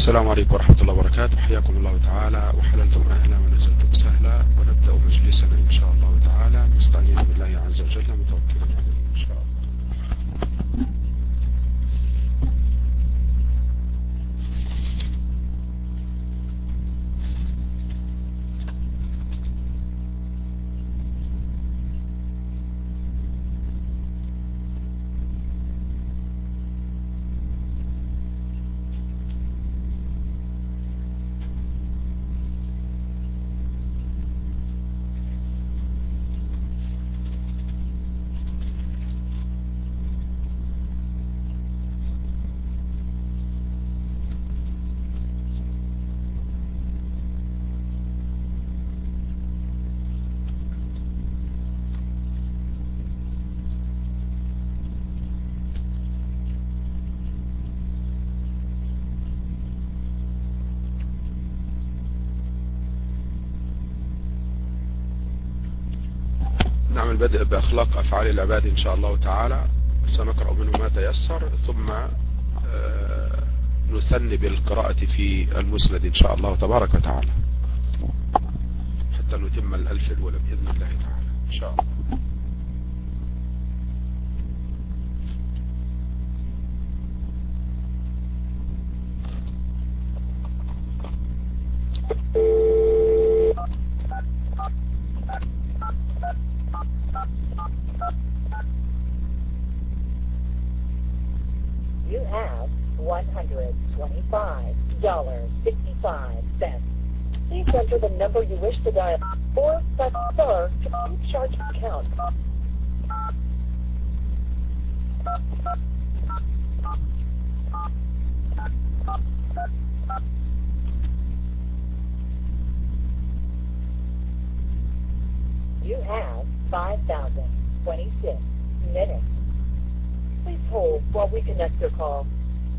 السلام عليكم ورحمة الله وبركاته. حياكم الله تعالى، وحللتم أهلا ونزلتم سهلا، ونبدأ مجلسنا إن شاء الله تعالى مستعينين بالله عز وجل متوكلين عليه إن شاء الله. نعمل بدء بأخلاق أفعال العباد إن شاء الله تعالى، سنقرأ منه ما تيسر، ثم نثني بالقراءة في المسند إن شاء الله تبارك وتعالى حتى نتم الألف الأولى بإذن الله تعالى إن شاء الله. You have $125.65. Please enter the number you wish to dial or press star to charge account. You have 5,026 minutes. Please hold while we connect your call.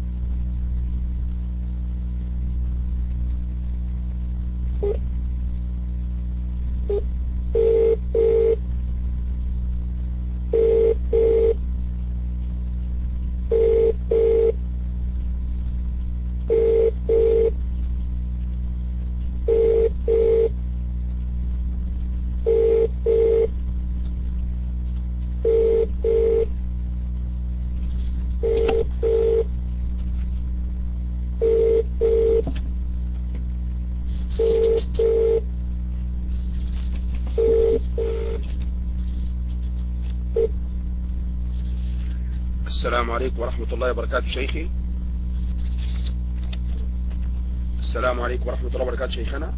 السلام عليكم ورحمة الله وبركاته شيخي. السلام عليكم ورحمة الله وبركاته شيخنا.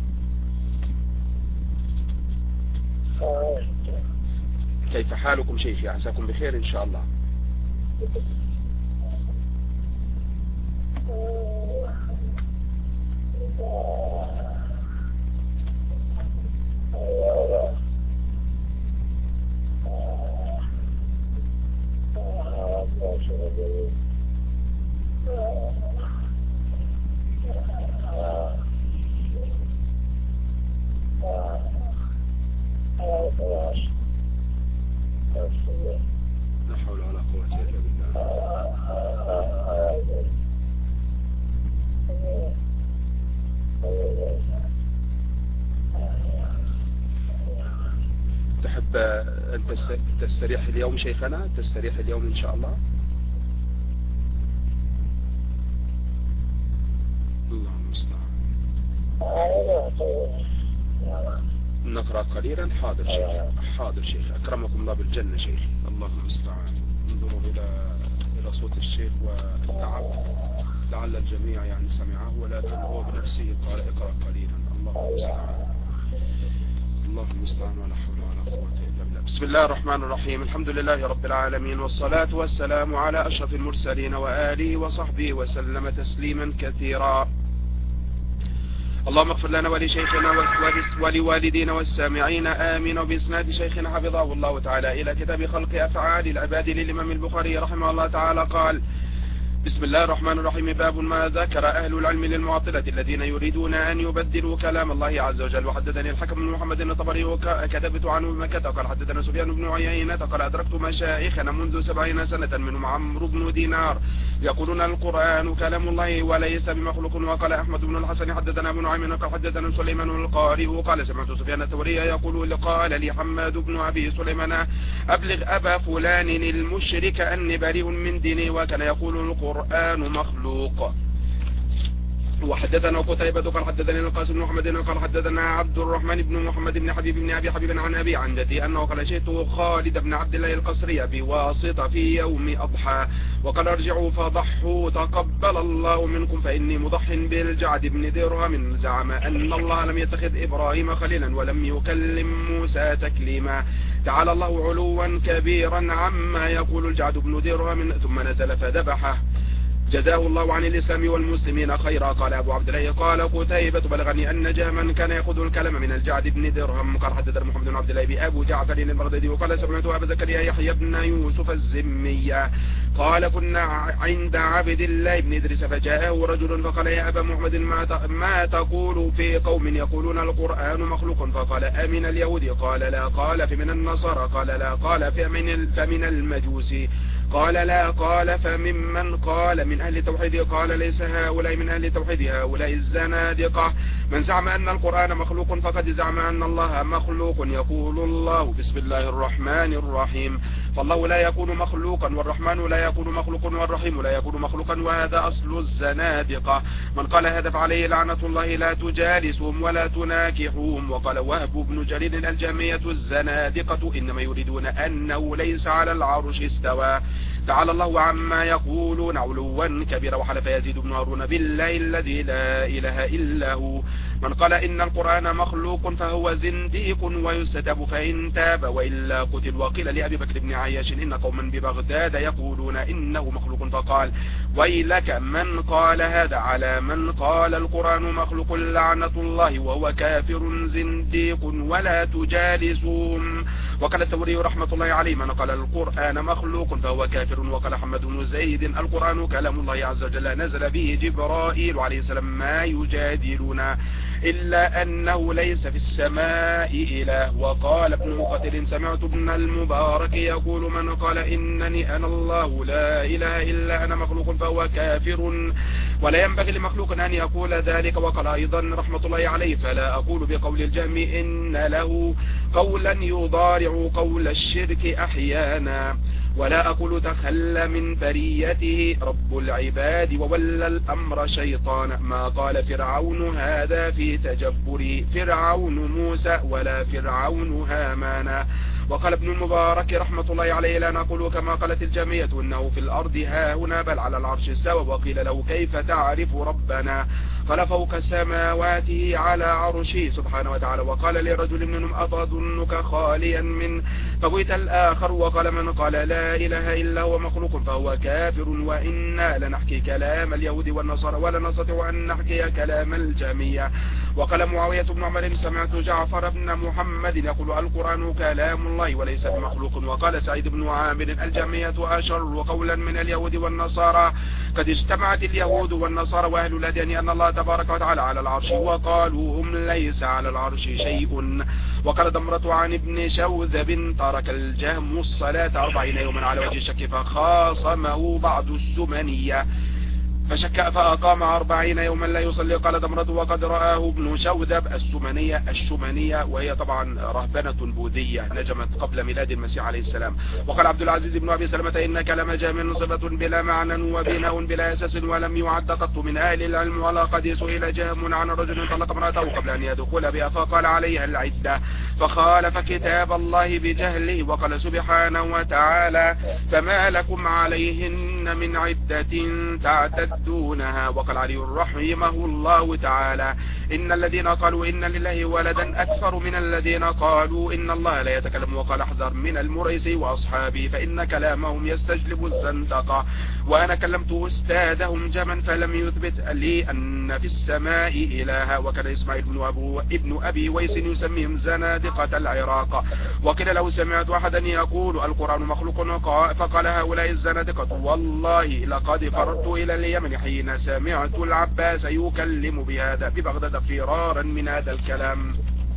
كيف حالكم شيخي؟ عساكم بخير إن شاء الله. لا حول ولا قوة إلا بالله. تحب أن تستريح اليوم شيخنا؟ تستريح اليوم إن شاء الله. الله المستعان. نقرأ قليلا. حاضر شيخ، حاضر شيخ، أكرمكم الله بالجنة شيخ. الله المستعان. انظروا إلى صوت الشيخ والتعب، لعل الجميع يعني سمعه، ولكن هو بنفسه قال اقرأ قليلا. الله المستعان، الله المستعان، ولا حول ولا قوة إلا بالله. بسم الله الرحمن الرحيم. الحمد لله رب العالمين، والصلاة والسلام على أشرف المرسلين وآله وصحبه وسلم تسليما كثيرا. اللهم اغفر لنا ولشيخنا ولوالدينا والسامعين آمين. وبإسناد شيخنا حفظه الله تعالى إلى كتاب خلق أفعال العباد للإمام البخاري رحمه الله تعالى قال: بسم الله الرحمن الرحيم. باب ما ذكر أهل العلم للمعطلة الذين يريدون أن يبدلوا كلام الله عز وجل. وحدثني الحكم بن محمد الطبري وكتبت عنه بمكة قال حدثنا سفيان بن عيينة قال أدركت مشايخنا منذ 70 سنة منهم عمرو بن دينار يقولون القرآن كلام الله وليس بمخلوق. وقال أحمد بن الحسن حدثنا ابن نعيم قال حدثنا سليمان القارئ قال سمعت سفيان الثوري يقول قال لي حماد بن أبي سليمان أبلغ أبا فلان المشرك أني بريء من ديني وكان يقول القرآن مخلوق. وحدثنا قتيبة قال حدثنا القاسم بن محمد قال حدثنا عبد الرحمن بن محمد بن حبيب بن أبي حبيب عن أبي عن جدي أنه قال شئت خالد بن عبد الله القصري بواسطة في يوم أضحى وقال ارجعوا فضحوا تقبل الله منكم فإني مضح بالجعد بن درهم زعم أن الله لم يتخذ إبراهيم خليلا ولم يكلم موسى تكليما تعالى الله علوا كبيرا عما يقول الجعد بن درهم ثم نزل فذبحه جزاه الله عن الإسلام والمسلمين خيرا. قال أبو عبد الله قال قتيبة بلغني أن جهما كان يأخذ الكلام من الجعد بن درهم. قال حدثنا محمد بن عبد الله بأبو جعفر البغدادي وقال سمعت أبا زكريا يحيى بن يوسف الزمي قال كنا عند عبد الله بن إدريس فجاءه رجل فقال يا أبا محمد ما تقول في قوم يقولون القرآن مخلوق؟ فقال أمن اليهود؟ قال لا. قال فمن النصارى؟ قال لا. قال فمن المجوس؟ قال لا. قال فممن؟ قال من أهل التوحيد؟ قال ليس هؤلاء من أهل التوحيد هؤلاء الزنادقة. من زعم أن القرآن مخلوق فقد زعم أن الله مخلوق. يقول الله بسم الله الرحمن الرحيم فالله لا يكون مخلوقا والرحمن لا يكون مخلوق والرحيم لا يكون مخلوقا وهذا أصل الزنادقة. من قال هذا فعليه لعنة الله لا تجالسهم ولا تناكحوهم. وقال وهب بن جرير الجهمية الزنادقة إنما يريدون أنه ليس على العرش استوى تعالى الله عما يقولون علوا كبيرا. وحلف يزيد بن هارون بالله الذي لا إله إلا هو من قال إن القرآن مخلوق فهو زنديق ويستتاب فإن تاب وإلا قتل. وقيل لأبي بكر بن عياش إن قوما ببغداد يقولون إنه مخلوق فقال ويلك من قال هذا على من قال القرآن مخلوق لعنة الله وهو كافر زنديق ولا تجالسهم. وقال الثوري رحمة الله عليه من قال القرآن مخلوق فهو كافر. وقال حمد بن زيد القرآن كلام الله عز وجل نزل به جبرائيل عليه السلام ما يجادلنا إلا أنه ليس في السماء إله. وقال ابن مقتل سمعت ابن المبارك يقول من قال إنني أنا الله لا إله إلا أنا مخلوق فهو كافر ولا ينبغي لمخلوق أن يقول ذلك. وقال أيضا رحمة الله عليه فلا أقول بقول الجهم إن له قولا يضارع قول الشرك أحيانا ولا أقول تخلى من بريته رب العباد وولى الأمر شيطان ما قال فرعون هذا في تجبري فرعون موسى ولا فرعون هامان. وقال ابن المبارك رحمة الله عليه لا نقول كما قالت الجميع إنه في الأرض ها هنا بل على العرش استوى. وقيل له كيف تعرف ربنا؟ قال فوق سماواته على عرشه سبحانه وتعالى. وقال لرجل منهم أتظنك خاليا من فبيت الآخر. وقال من قال لا إله إلا هو مخلوق فهو كافر وإنا لنحكي كلام اليهود والنصارى ولا نستطيع أن نحكي كلام الجميع. وقال معاوية بن عمر سمعت جعفر بن محمد يقول القرآن كلام الله وليس بمخلوق. وقال سعيد بن عامر الجميع أشر قولا من اليهود والنصارى قد اجتمعت اليهود والنصارى وأهل الأديان أن الله تبارك وتعالى على العرش وقالوا هم ليس على العرش شيء. وقال دمرة عن ابن شوذب ترك الجهم الصلاة 40 يوما على وجه الشك فخاصمه بعض السمنية فشك فأقام 40 يوما لا يصلي. قال دمرة وقد رآه ابن شوذب الشمنية وهي طبعا رهبنة بوذية نجمت قبل ميلاد المسيح عليه السلام. وقال عبد العزيز بن أبي سلمة إن كلام جهم صفة بلا معنى وبناء بلا أساس ولم يعد قط من أهل العلم ولا قد سئل جهم عن رجل طلق امرأته قبل أن يدخل بها فقال عليها العدة فخالف كتاب الله بجهله. وقال سبحانه وتعالى فما لكم عليهن من عدة تعتدونها. وقال علي رحمه الله تعالى إن الذين قالوا إن لله ولدا أكثر من الذين قالوا إن الله لا يتكلم. وقال احذر من المريسي وأصحابه فإن كلامهم يستجلب الزندقة. وأنا كلمت أستاذهم جما فلم يثبت لي أن في السماء إلها. وكان إسماعيل ابن أبي ويس يسميهم زنادقة العراق. وقيل لو سمعت أحدا يقول القرآن مخلوق فقال هؤلاء الزنادقة والله والله لقد فررت إلى اليمن حين سمعت العباس يكلم بهذا ببغداد فرارا من هذا الكلام.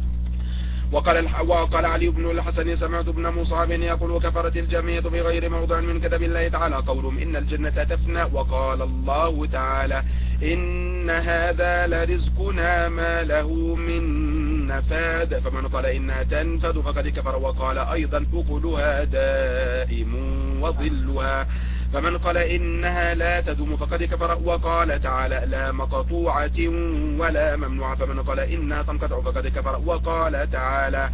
وقال علي بن الحسن سمعت ابن مصعب يقول كفرت الجميع بغير موضع من كتاب الله تعالى قولهم إن الجنة تفنى. وقال الله تعالى إن هذا لرزقنا ما له من نفاد فمن قال إنها تنفد فقد كفر. وقال أيضا أكلها دائم وظلها فمن قال إنها لا تدوم فقد كفر. وقال تعالى لا مقطوعة ولا ممنوعة فمن قال إنها تنقطع فقد كفر. وقال تعالى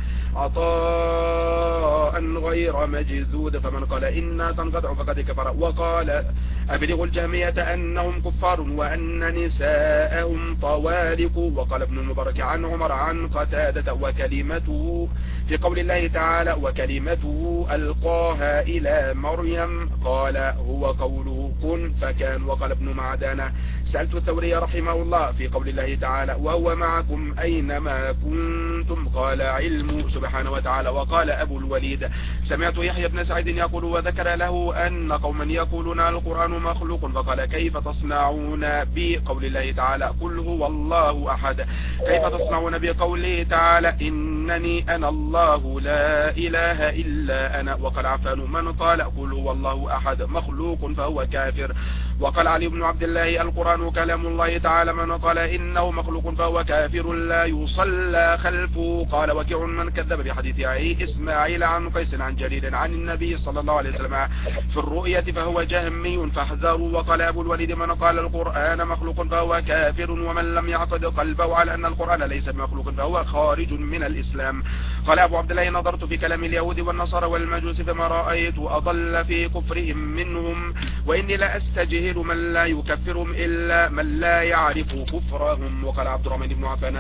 عطاء غير مجذود فمن قال إنها تنقطع فقد كفر. وقال أبلغ الجهمية أنهم كفار وأن نساءهم طوالق. وقال ابن المبارك عن عمر عن قتادة وكلمته في قول الله تعالى وكلمته ألقاها إلى مريم قال هو قوله كن فكان. وقال ابن معدان سألت الثوري رحمه الله في قول الله تعالى وهو معكم أينما كنتم قال علم سبحانه وتعالى. وقال أبو الوليد سمعت يحيى بن سعيد يقول وذكر له أن قوما يقولون القرآن مخلوق فقال كيف تصنعون بقول الله تعالى قل هو الله أحد كيف تصنعون بقوله تعالى إنني أنا الله لا إله إلا أنا. وقال عفان من قال قل هو الله أحد مخلوق فهو كافر. وقال علي بن عبد الله القرآن كلام الله تعالى من قال إنه مخلوق فهو كافر لا يصلى خلفه. قال وكيع من كذب بحديث إسماعيل عن قيس عن جرير عن النبي صلى الله عليه وسلم في الرؤية فهو جهمي فاحذروا. وقال أبو الوليد من قال القرآن مخلوق فهو كافر ومن لم يعقد قلبه على أن القرآن ليس بمخلوق فهو خارج من الإسلام. قال أبو عبد الله نظرت في كلام اليهود والنصارى والمجوس فما رأيت أضل في كفرهم منهم وإني لا أستجهل من لا يكفرهم إلا من لا يعرف كفرهم. وقال عبد الرحمن بن عفان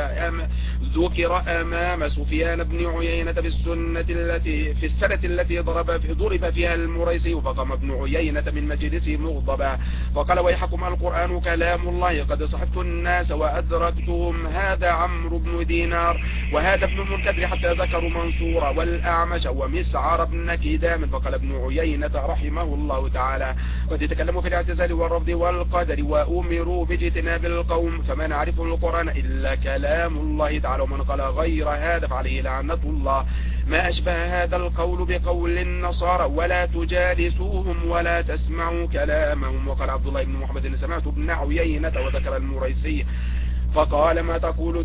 ذكر أمام سفيان بن عيينة في السنة التي ضرب فيها المريسي فقام ابن عيينة من مجلسه مغضبا فقال ويحكم القرآن كلام الله قد صحبت الناس وأدركتهم هذا عمرو بن دينار وهذا ابن المنكدر حتى ذكروا منصورا والأعمش ومسعر بن كدام. فقال ابن عيينة رحمه الله تعالى قد يتكلموا في الاعتزال والرفض والقدر وأمروا باجتناب القوم فما نعرف القرآن إلا كلام الله تعالى ومن قال غير هذا فعليه لعنة الله. ما أشبه هذا القول بقول النصارى ولا تجالسوهم ولا تسمعوا كلامهم. وقال عبد الله بن محمد سمعت ابن عيينة وذكر المريسي فقال ما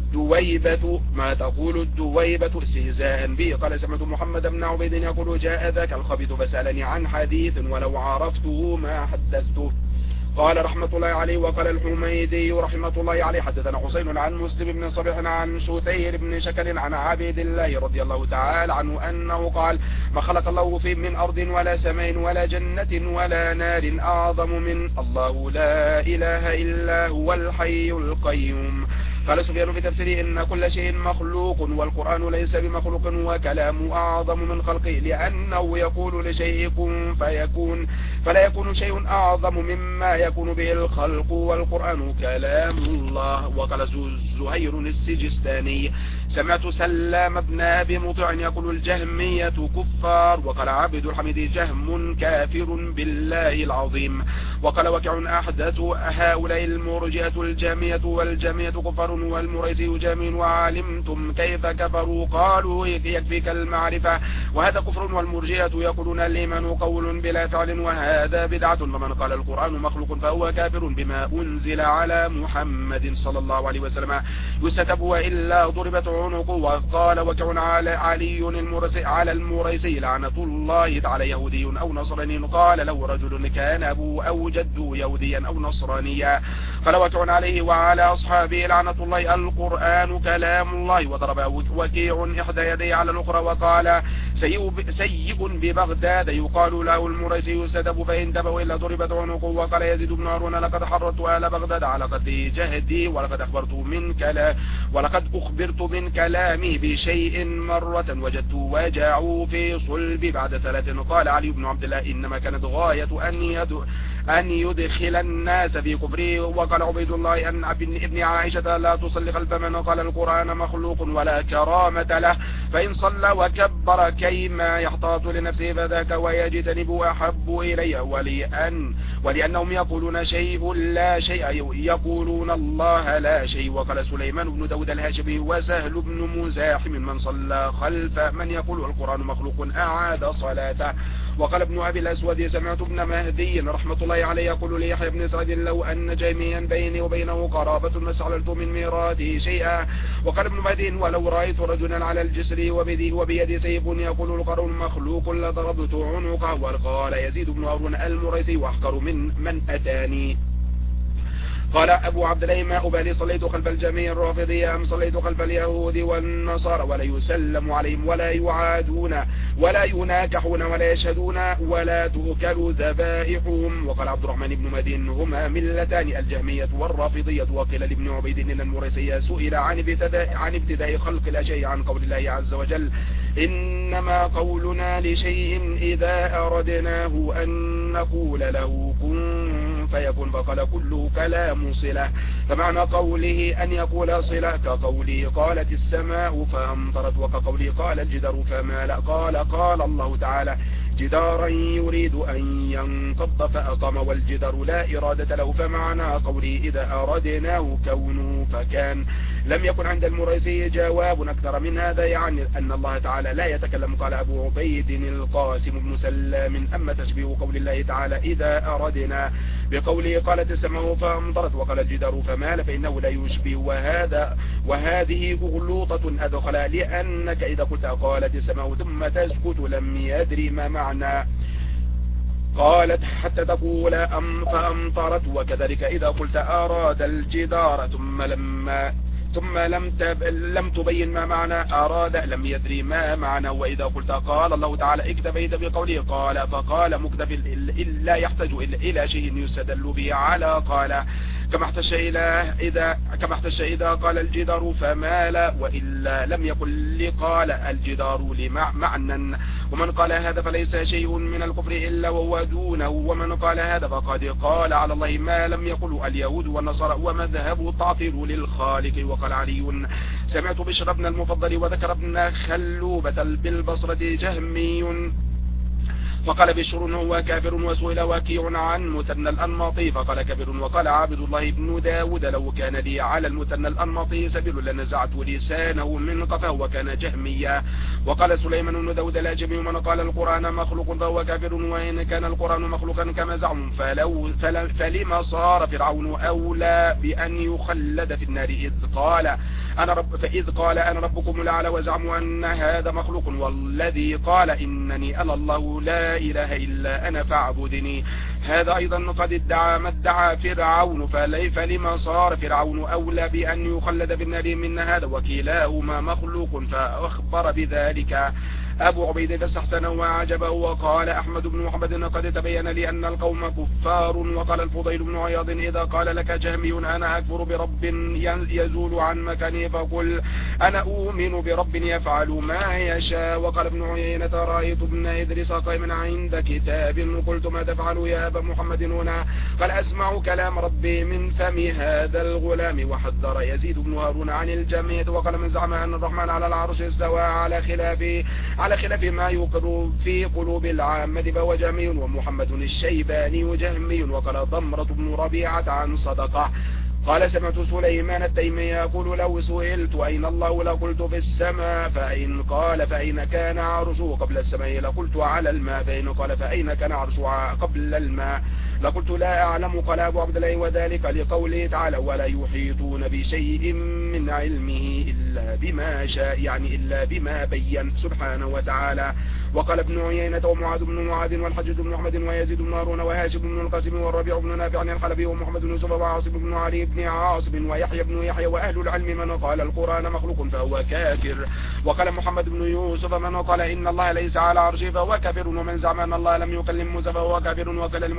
تقول الدويبة استهزاء به. قال سمعت محمد بن عبيد يقول جاء ذاك الخبيث فسألني عن حديث ولو عرفته ما حدثته. قال رحمة الله عليه. وقال الحميدي رحمة الله عليه حدثنا حسين عن مسلم بن صبيح عن شتير بن شكل عن عبيد الله رضي الله تعالى عنه أنه قال ما خلق الله في من أرض ولا سماء ولا جنة ولا نار أعظم من الله لا إله إلا هو الحي القيوم. قال سفيان في تفسيره إن كل شيء مخلوق والقرآن ليس بمخلوق وكلامه أعظم من خلقه لأنه يقول لشيء كن فيكون فلا يكون شيء أعظم مما يكون به الخلق والقرآن كلام الله. وقال زهير السجستاني سمعت سلام بن أبي مطيع يقول الجهمية كفار. وقال عبد الحميد جهم كافر بالله العظيم. وقال وكع أحدث هؤلاء المرجئة الجامية والجامية كفار والمريسي جامين وعلمتم كيف كفروا قالوا يكفيك المعرفة وهذا كفر. والمرجئة يقولون الإيمان قول بلا فعل وهذا بدعة. ومن قال القرآن مخلوق فهو كافر بما أنزل على محمد صلى الله عليه وسلم يستتب وإلا ضربت عنقه. وقال وكع على المريسي لعنة الله تعالى يهودي أو نصراني قال له رجل كان أبوه أو جده يهوديا أو نصرانيا. قال وكع عليه وعلى أصحابه لعنة الله القرآن كلام الله. وضرب وكيع إحدى يديه على الأخرى وقال سيء ببغداد يقال له المريسي يستتب فإن تبوا إلا ضربت عنقه. وقال يزيد بن هارون لقد حررت آل بغداد على قد جهدي ولقد أخبرت من كلامه بشيء مرة وجدت وجعوا في صلب بعد 3. قال علي بن عبد الله إنما كانت غاية أن يدخل الناس في كفره. وقال عبيد الله أن ابن عائشة لا تصلي خلف من قال القرآن مخلوق ولا كرامة له. فإن صلى وكبر كيما يحتاط لنفسه فذاك ويجتنب أحب إليه ولأنهم يقولون شيء لا شيء يقولون الله لا شيء. وقال سليمان بن داود الهاشمي وسهل بن مزاحم من صلى خلف من يقول القرآن مخلوق أعاد صلاته. وقال ابن أبي الأسود سمعت ابن مهدي رحمة الله عليه يقول ليحيى بن سعد لو أن جميعا بيني وبينه قرابة ما استحللت من ميراثه شيئا. وقال ابن مهدي ولو رأيت رجلا على الجسر وبيد سيف يقول القرآن مخلوق لضربت عنقه. وقال يزيد بن هارون المريسي واحقر من أتاني. قال أبو عبد الله ما أبالي صليت خلف الجميع الرافضية أم صليت خلف اليهود والنصارى ولا يسلم عليهم ولا يعادون ولا يناكحون ولا يشهدون ولا تؤكل ذبائحهم. وقال عبد الرحمن بن مدين هما ملتان الجهمية والرافضية. وقيل لابن عبيد المريسي سئل عن ابتداء خلق الأشياء عن قول الله عز وجل إنما قولنا لشيء إذا أردناه أن نقول له كن فيكون. فقال كله كلام صلة فمعنى قوله أن يقول صلة كقوله قالت السماء فأمطرت وكقوله قال الجدار فمال. قال الله تعالى جدارا يريد أن ينقض فأقام والجدار لا إرادة له. فمعنى قوله إذا أردناه كونه فكان. لم يكن عند المريسي جواب أكثر من هذا يعني أن الله تعالى لا يتكلم. قال أبو عبيد القاسم بن سلام أما تشبيه قول الله تعالى إذا أردنا بقوله قالت السماء فأمطرت وقال الجدار فمال فإنه لا يشبه. وهذه أغلوطة أدخل لأنك إذا قلت قالت السماء ثم تسكت لم يدري ما معنى قالت حتى تقول فأمطرت. وكذلك إذا قلت أراد الجدار ثم لم تبين ما معنى أراد لم يدري ما معنى. وإذا قلت قال الله تعالى اكتفيت بقوله قال فقال مكتفي إلا يحتاج إلى شيء يستدل به على قال كما احتج إذا قال الجدار فمال وإلا لم يقل لقال الجدار لمعنى. ومن قال هذا فليس شيء من الكفر إلا وهو دونه. ومن قال هذا فقد قال على الله ما لم يقل اليهود والنصارى ومذهب تعطيل للخالق. وقال علي سمعت بشر بن المفضل وذكر ابن خلوبة بالبصرة جهمي فقال بشر هو كافر. وسئل وكيع عن مثنى الأنماطي فقال كافر. وقال عبد الله بن داود لو كان لي على المثنى الأنماطي سبيل لنزعت لسانه من قفاه وكان جهميا. وقال سليمان بن داود الأجمي من قال القرآن مخلوق فهو كافر وإن كان القرآن مخلوقا كما زعموا فلما صار فرعون أولى بأن يخلد في النار إذ قال أنا ربكم الأعلى وزعموا أن هذا مخلوق والذي قال إنني أنا الله لا إله إلا أنا فاعبدني. هذا أيضا قد ادعى ما ادعى فرعون فلما صار فرعون أولى بأن يخلد في النار من هذا وكلاهما مخلوق. فأخبر بذلك أبو عبيد فاستحسن وعجبه. وقال أحمد بن محمد قد تبين لي أن القوم كفار. وقال الفضيل بن عياض إذا قال لك جهمي أنا أكفر برب يزول عن مكانه فقل أنا أؤمن برب يفعل ما يشاء. وقال ابن عيينة رأيت ابن إدريس قائما عند كتاب قلت ما تفعل يا أبا محمد هنا؟ قال أسمع كلام ربي من فم هذا الغلام. وحذر يزيد بن هارون عن الجميع. وقال من زعم أن الرحمن على العرش استوى على خلاف ما يقر في قلوب العامة فهو جهمي. ومحمد الشيباني جهمي. وقال ضمرة بن ربيعة عن صدقة قال سمعت سليمان التيمي يقول لو سئلت أين الله لقلت في السماء فإن قال فأين كان عرشه قبل السماء لقلت على الماء فإن قال فأين كان عرشه قبل الماء لقلت لا أعلم. قال أبو عبد الله وذلك لقوله تعالى ولا يحيطون بشيء من علمه إلا بما شاء يعني إلا بما بين سبحانه وتعالى. وقال ابن عيينة ومعاذ بن معاذ والحجج بن محمد ويزيد بن هارون وهاشم بن القاسم والربيع بن نافع الحلبي ومحمد بن يوسف وعاصم بن علي بن عاصم ويحيى بن يحيى وأهل العلم من قال القرآن مخلوق فهو كافر. وقال محمد بن يوسف من قال إن الله ليس على عرشه فهو كافر. ومن زعم أن الله لم يكلم موسى فهو كافر. وقال لمحمد بن يوسف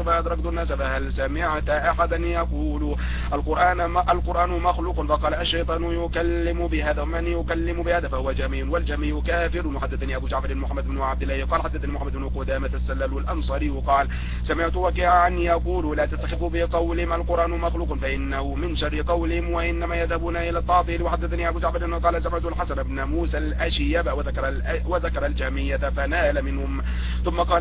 فأدركت الناس فهل سمعت أحدا يقول القرآن مخلوق؟ فقال الشيطان يكلم بهذا، ومن يكلم بهذا فهو جميع، والجميع كافر. وحدثني أبو جعفر محمد بن عبد الله قال حدثني محمد بن قدامة السلال الأنصاري قال سمعت وكيعا يقول لا تستخفوا بقولهم القرآن مخلوق فإنه من شر قولهم وإنما يذهبون إلى التعطيل. وحدثني أبو جعفر قال سمعت الحسن بن موسى الأشيب وذكر الجهمية فنال منهم، ثم قال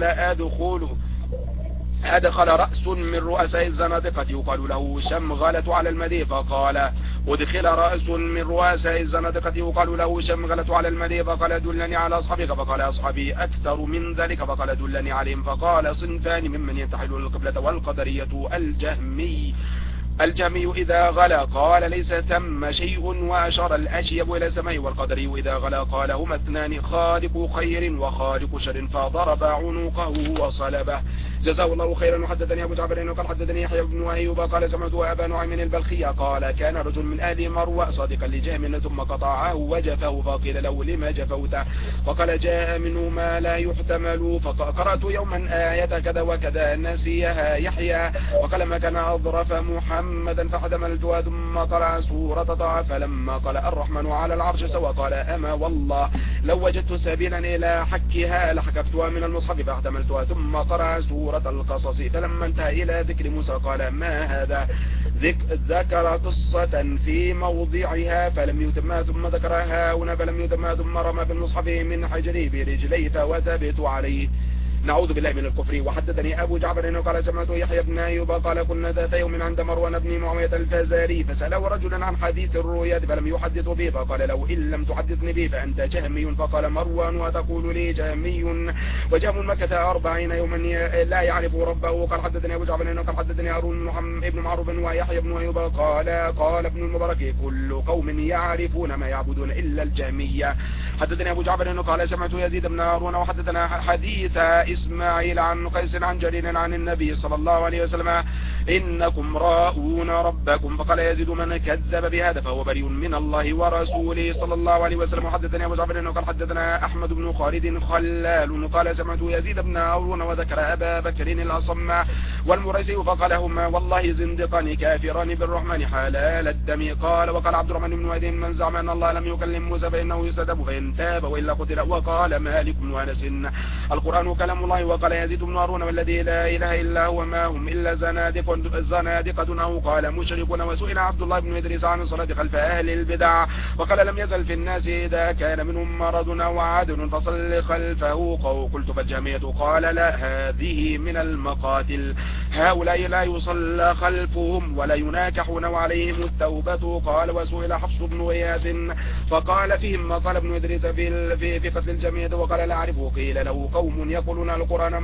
أدخل رأس من رؤساء الزنادقة يقال له شمغلة على المدي، فقال أدخل رأس من رؤساء الزنادقة يقال له شمغلة على المدي، فقال دلني على أصحابك، فقال أصحابي أكثر من ذلك، فقال دلني عليهم، فقال صنفان ممن ينتحل القبلة والقدرية الجهمي إذا غلا قال ليس ثم شيء وأشار الأشيب إلى السماء، والقدري إذا غلا قال هما اثنان خالق خير وخالق شر، فضرب عنقه وصلبه. جزاه الله خيرا. وحدثني أبو جعفر قال حدثني يحيى بن أيوب قال سمعت أبا نعيم البلخي قال كان رجل من أهل مروى صادقا لجهم ثم قطعه وجفه، فقيل له لما جفوته؟ فقال جاء منه ما لا يحتمل، فقرأت يوما آية كذا وكذا نسيها يحيى، وقال ما كان أظرف محمدا فحتملتها، ثم قرأ سورة طه فلما قال الرحمن على العرش سوى قال أما والله لو وجدت سبيلا إلى حكها لحككتها من المصحف فاحتملتها، ثم قرأ سورة القصص فلما انتهى إلى ذكر موسى قال ما هذا؟ ذكر قصة في موضعها فلم يتمها، ثم ذكرها هنا فلم يتمها، ثم رمى بالمصحف من حجره برجليه فوثبت عليه. نعوذ بالله من الكفر. وحدثني أبو جعفر قال سمعت يحيى بن أيوب قال كنا ذات يوم عند مروان بن معاوية الفزاري فسأله رجلا عن حديث الرؤيا فلم يحدث به، فقال له إن لم تحدثني به فأنت جهمي. فقال مروان وتقول لي جهمي وجهم مكة 40 يوما لا يعرف ربه. قال حدثني أبو جعفر قال حدثني هارون بن معروف ويحيى بن أيوب قال ابن المبارك كل قوم يعرفون ما يعبدون إلا الجهمية. حدثني أبو جعفر قال سمعت يزيد بن هارون وحدثنا حديث إسماعيل عن قيس عن جرير عن النبي صلى الله عليه وسلم إنكم راؤون ربكم. فقال يزيد من كذب بهذا فهو بريء من الله ورسوله صلى الله عليه وسلم. حدثني أبو جعفر قال حدثنا أحمد بن خالد خلال قال سمعت يزيد بن هارون وذكر أبا بكر الأصم والمريسي فقال هما والله زندقان كافران بالرحمن حلال الدم. وقال عبد الرحمن بن وهب من زعم أن الله لم يكلم موسى فإنه يسدب فإن تاب وإلا قتل. وقال مالك بن أنس القرآن كلام الله. وقال يزيد بن هارون والذي لا إله إلا هو ما هم إلا زنادقة أو قال مشركون. وسئل عبد الله بن إدريس عن الصلاة خلف أهل البدع وقال لم يزل في الناس إذا كان منهم مرض أو عادل فصل خلفه. قلت فالجهمية قال لا هذه من المقاتل هؤلاء لا يصلى خلفهم ولا يناكحون وعليهم التوبة. قال وسئل حفص بن غياث فقال فيهم ما قال ابن إدريس في قتل الجهمية وقال لا أعرفه. قيل له قوم يقولون القرآن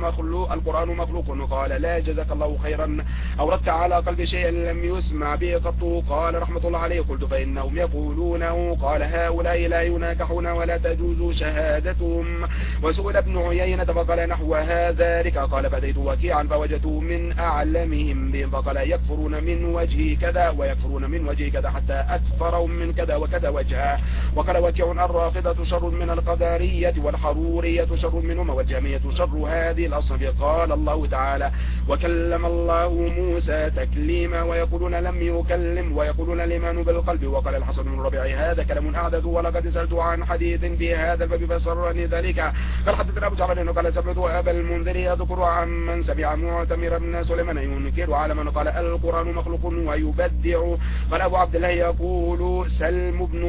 مخلوق قال لا جزاك الله خيرا أوردت على قلب شيء لم يسمع به قط. قال رحمة الله عليه قلت فإنهم يقولونه. قال هؤلاء لا يناكحون ولا تجوز شهادتهم. وسئل ابن عيينة فقال نحو هذا قال فأتيت وكيعا فوجدته من أعلمهم بهم فقال يكفرون من وجه كذا ويكفرون من وجه كذا حتى أكفرهم من كذا وكذا وجها. وقال وكيع الرافضة شر من القدرية والحرورية شر منهما والجهمية شر هذه الأصناف. قال الله تعالى وكلم الله موسى تكليما ويقولون لم يكلم ويقولون الإيمان بالقلب. وقال الحسن بن ربيع هذا كلام أحدث ولقد سألت عن حديث في هذا الباب فسرني ذلك. قال حدثنا أبو جعفر قال سمعت أبا المنذر يذكر عن من سمع معتمر بن سليمان ينكر على من قال القرآن مخلوق ويبدع. قال أبو عبد الله يقال سلم بن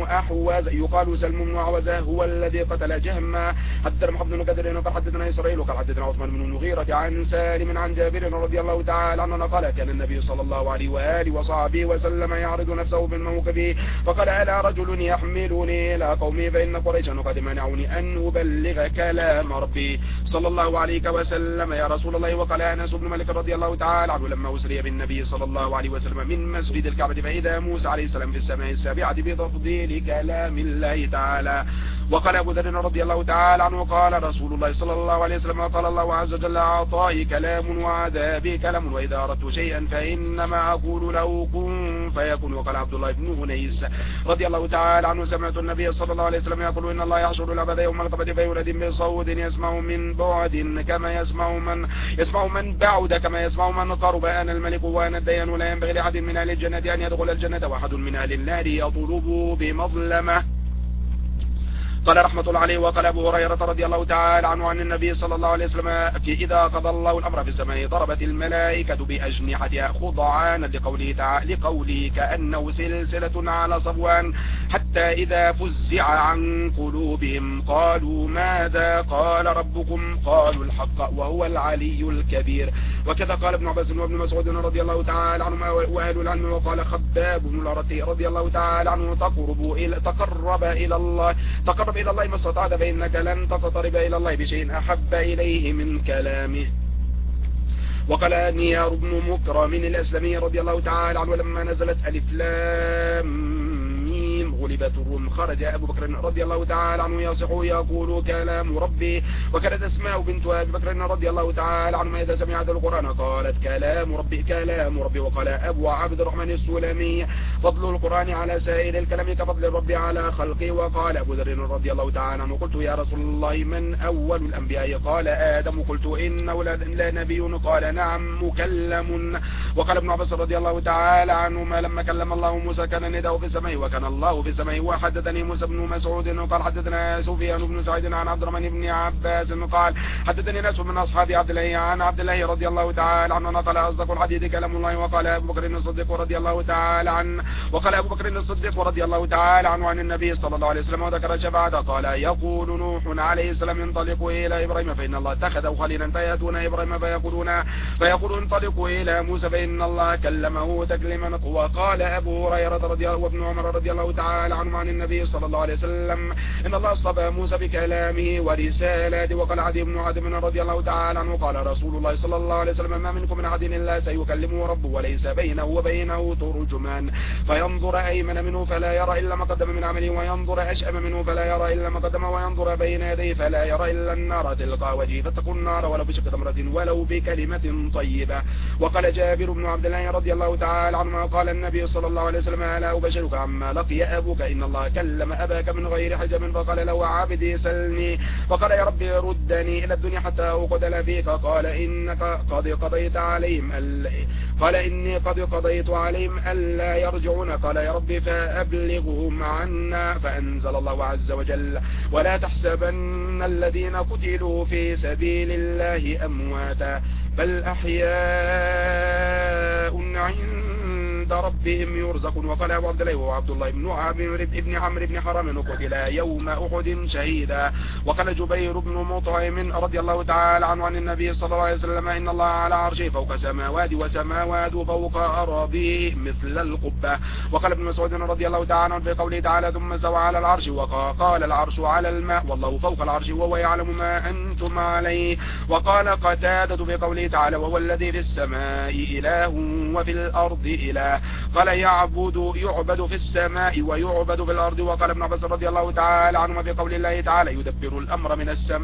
أحوز هو الذي قتل جهما. حدثنا محمد بن كثير قال حدثنا إسرائيل قال حدثنا عثمان بن المغيرة عن سالم عن جابر رضي الله تعالى عنه قال كان النبي صلى الله عليه وآله وصحبه وسلم يعرض نفسه بالموقف فقال ألا رجل يحملني إلى قومي فإن قريشا قد منعوني أن أبلغ كلام ربي صلى الله عليه وسلم يا رسول الله. وقال أنس بن مالك رضي الله تعالى عنه لما أسري بالنبي صلى الله عليه وسلم من مسجد الكعبة فإذا موسى عليه السلام في السماء السابعة بتفضيل كلام الله تعالى. وقال أبو ذر رضي الله تعالى عنه قال رسول الله صلى الله عليه وسلم قال الله عز وجل عطائي كلام وعذابي كلام وإذا أردت شيئا فإنما أقول له كن فيكون. وقال عبد الله بن أنيس رضي الله تعالى عنه سمعت النبي صلى الله عليه وسلم يقول إن الله يحشر العبد يوم القيامة فينادي بصوت يسمع من بعد كما يسمع من بعد كما يسمع من قرب أنا الملك وأنا الديان لا ينبغي لأحد من أهل الجنة أن يدخل الجنة وأحد من أهل النار يطلب بمظلمة. قال رحمة الله عليه. وقال أبو هريرة رضي الله تعالى عنه عن النبي صلى الله عليه وسلم إذا قضى الله الأمر في السماء ضربت الملائكة بأجنحتها خضعانا لقوله كأنه سلسلة على صفوان حتى إذا فزع عن قلوبهم قالوا ماذا قال ربكم قالوا الحق وهو العلي الكبير. وكذا قال ابن عباس وابن مسعود رضي الله تعالى عنهما وأهل العلم. وقال خباب بن الأرطي رضي الله تعالى عنه تقرب إلى الله ما استطعت فإنك لن تقترب إلى الله بشيء أحب إليه من كلامه. وقال نيار بن مكرم الأسلمي رضي الله تعالى عنه لما نزلت ألف لام غلبت الروم خرج أبو بكر رضي الله تعالى عنه يصح يقول كلام ربي. وكانت أسماء بنت أبي بكر رضي الله تعالى عنه إذا سمعت القرآن قالت كلام ربي. وقال أبو عبد الرحمن السلمي فضل القرآن على سائر الكلام كفضل الرب على خلقه. وقال أبو ذر رضي الله تعالى عنه قلت يا رسول الله من أول الأنبياء قال آدم. قلت إنه لا نبي قال نعم مكلم. وقال ابن عباس رضي الله تعالى عنهما لما كلم الله موسى كان نداه في السماء وكان الله في السماء. وحدثني موسى بن مسعود قال حدثنا سفيان بن سعيد عن عبد الرحمن بن عباس قال حدثني ناس من أصحاب عبد الله عن عبد الله رضي الله تعالى عنه قال أصدق الحديث كلام الله. وقال أبو بكر الصديق رضي الله تعالى عنه عن النبي صلى الله عليه وسلم وذكر شفاعته قال يقول نوح عليه السلام انطلقوا إلى إبراهيم فإن الله اتخذه خليلا فيأتون إبراهيم فيقول انطلقوا إلى موسى فإن الله كلمه تكليما. وقال أبو هريرة وابن عمر رضي الله تعالى عنه عن النبي صلى الله عليه وسلم إن الله اصطفى موسى بكلامه ورسالاته. وقال عدي بن حاتم رضي الله تعالى عنه قال رسول الله صلى الله عليه وسلم ما منكم من أحد إلا سيكلمه ربه وليس بينه وبينه ترجمان فينظر أيمن منه فلا يرى إلا ما قدم من عمله وينظر أشأم منه فلا يرى إلا ما قدم وينظر بين يديه فلا يرى إلا النار تلقى وجهه فاتقوا النار ولو بشق تمرة ولو بكلمة طيبة. وقال جابر بن عبد الله رضي الله تعالى عنه قال النبي صلى الله عليه وسلم ألا أبشرك عما لقي أبوك إن الله كلم أباك من غير حجب. فقال له عبدي سلني. فقال يا ربي ردني إلى الدنيا حتى أقتل فيك. قال إني قد قضيت عليهم ألا يرجعون. قال يا ربي فأبلغهم عنا. فأنزل الله عز وجل ولا تحسبن الذين قتلوا في سبيل الله أمواتا بل أحياء عند ربهم يرزقون. وقال أبو عبد الله وعبد الله بن عمرو بن حرام قتل يوم أحد شهيدا. وقال جبير بن مطعم رضي الله تعالى عنه عن النبي صلى الله عليه وسلم إن الله على عرشه فوق سماوات وسماوات فوق أراضيه مثل القبة. وقال ابن مسعود رضي الله تعالى عنه في قوله تعالى ثم استوى على العرش وقال العرش على الماء والله فوق العرش وهو يعلم ما أنتم عليه. وقال قتادة في قوله تعالى وهو الذي في السماء إله وفي الأرض إله. قال يعبد في السماء ويعبد في الأرض. وقال ابن عباس رضي الله تعالى عنهما في قول الله تعالى يدبر الأمر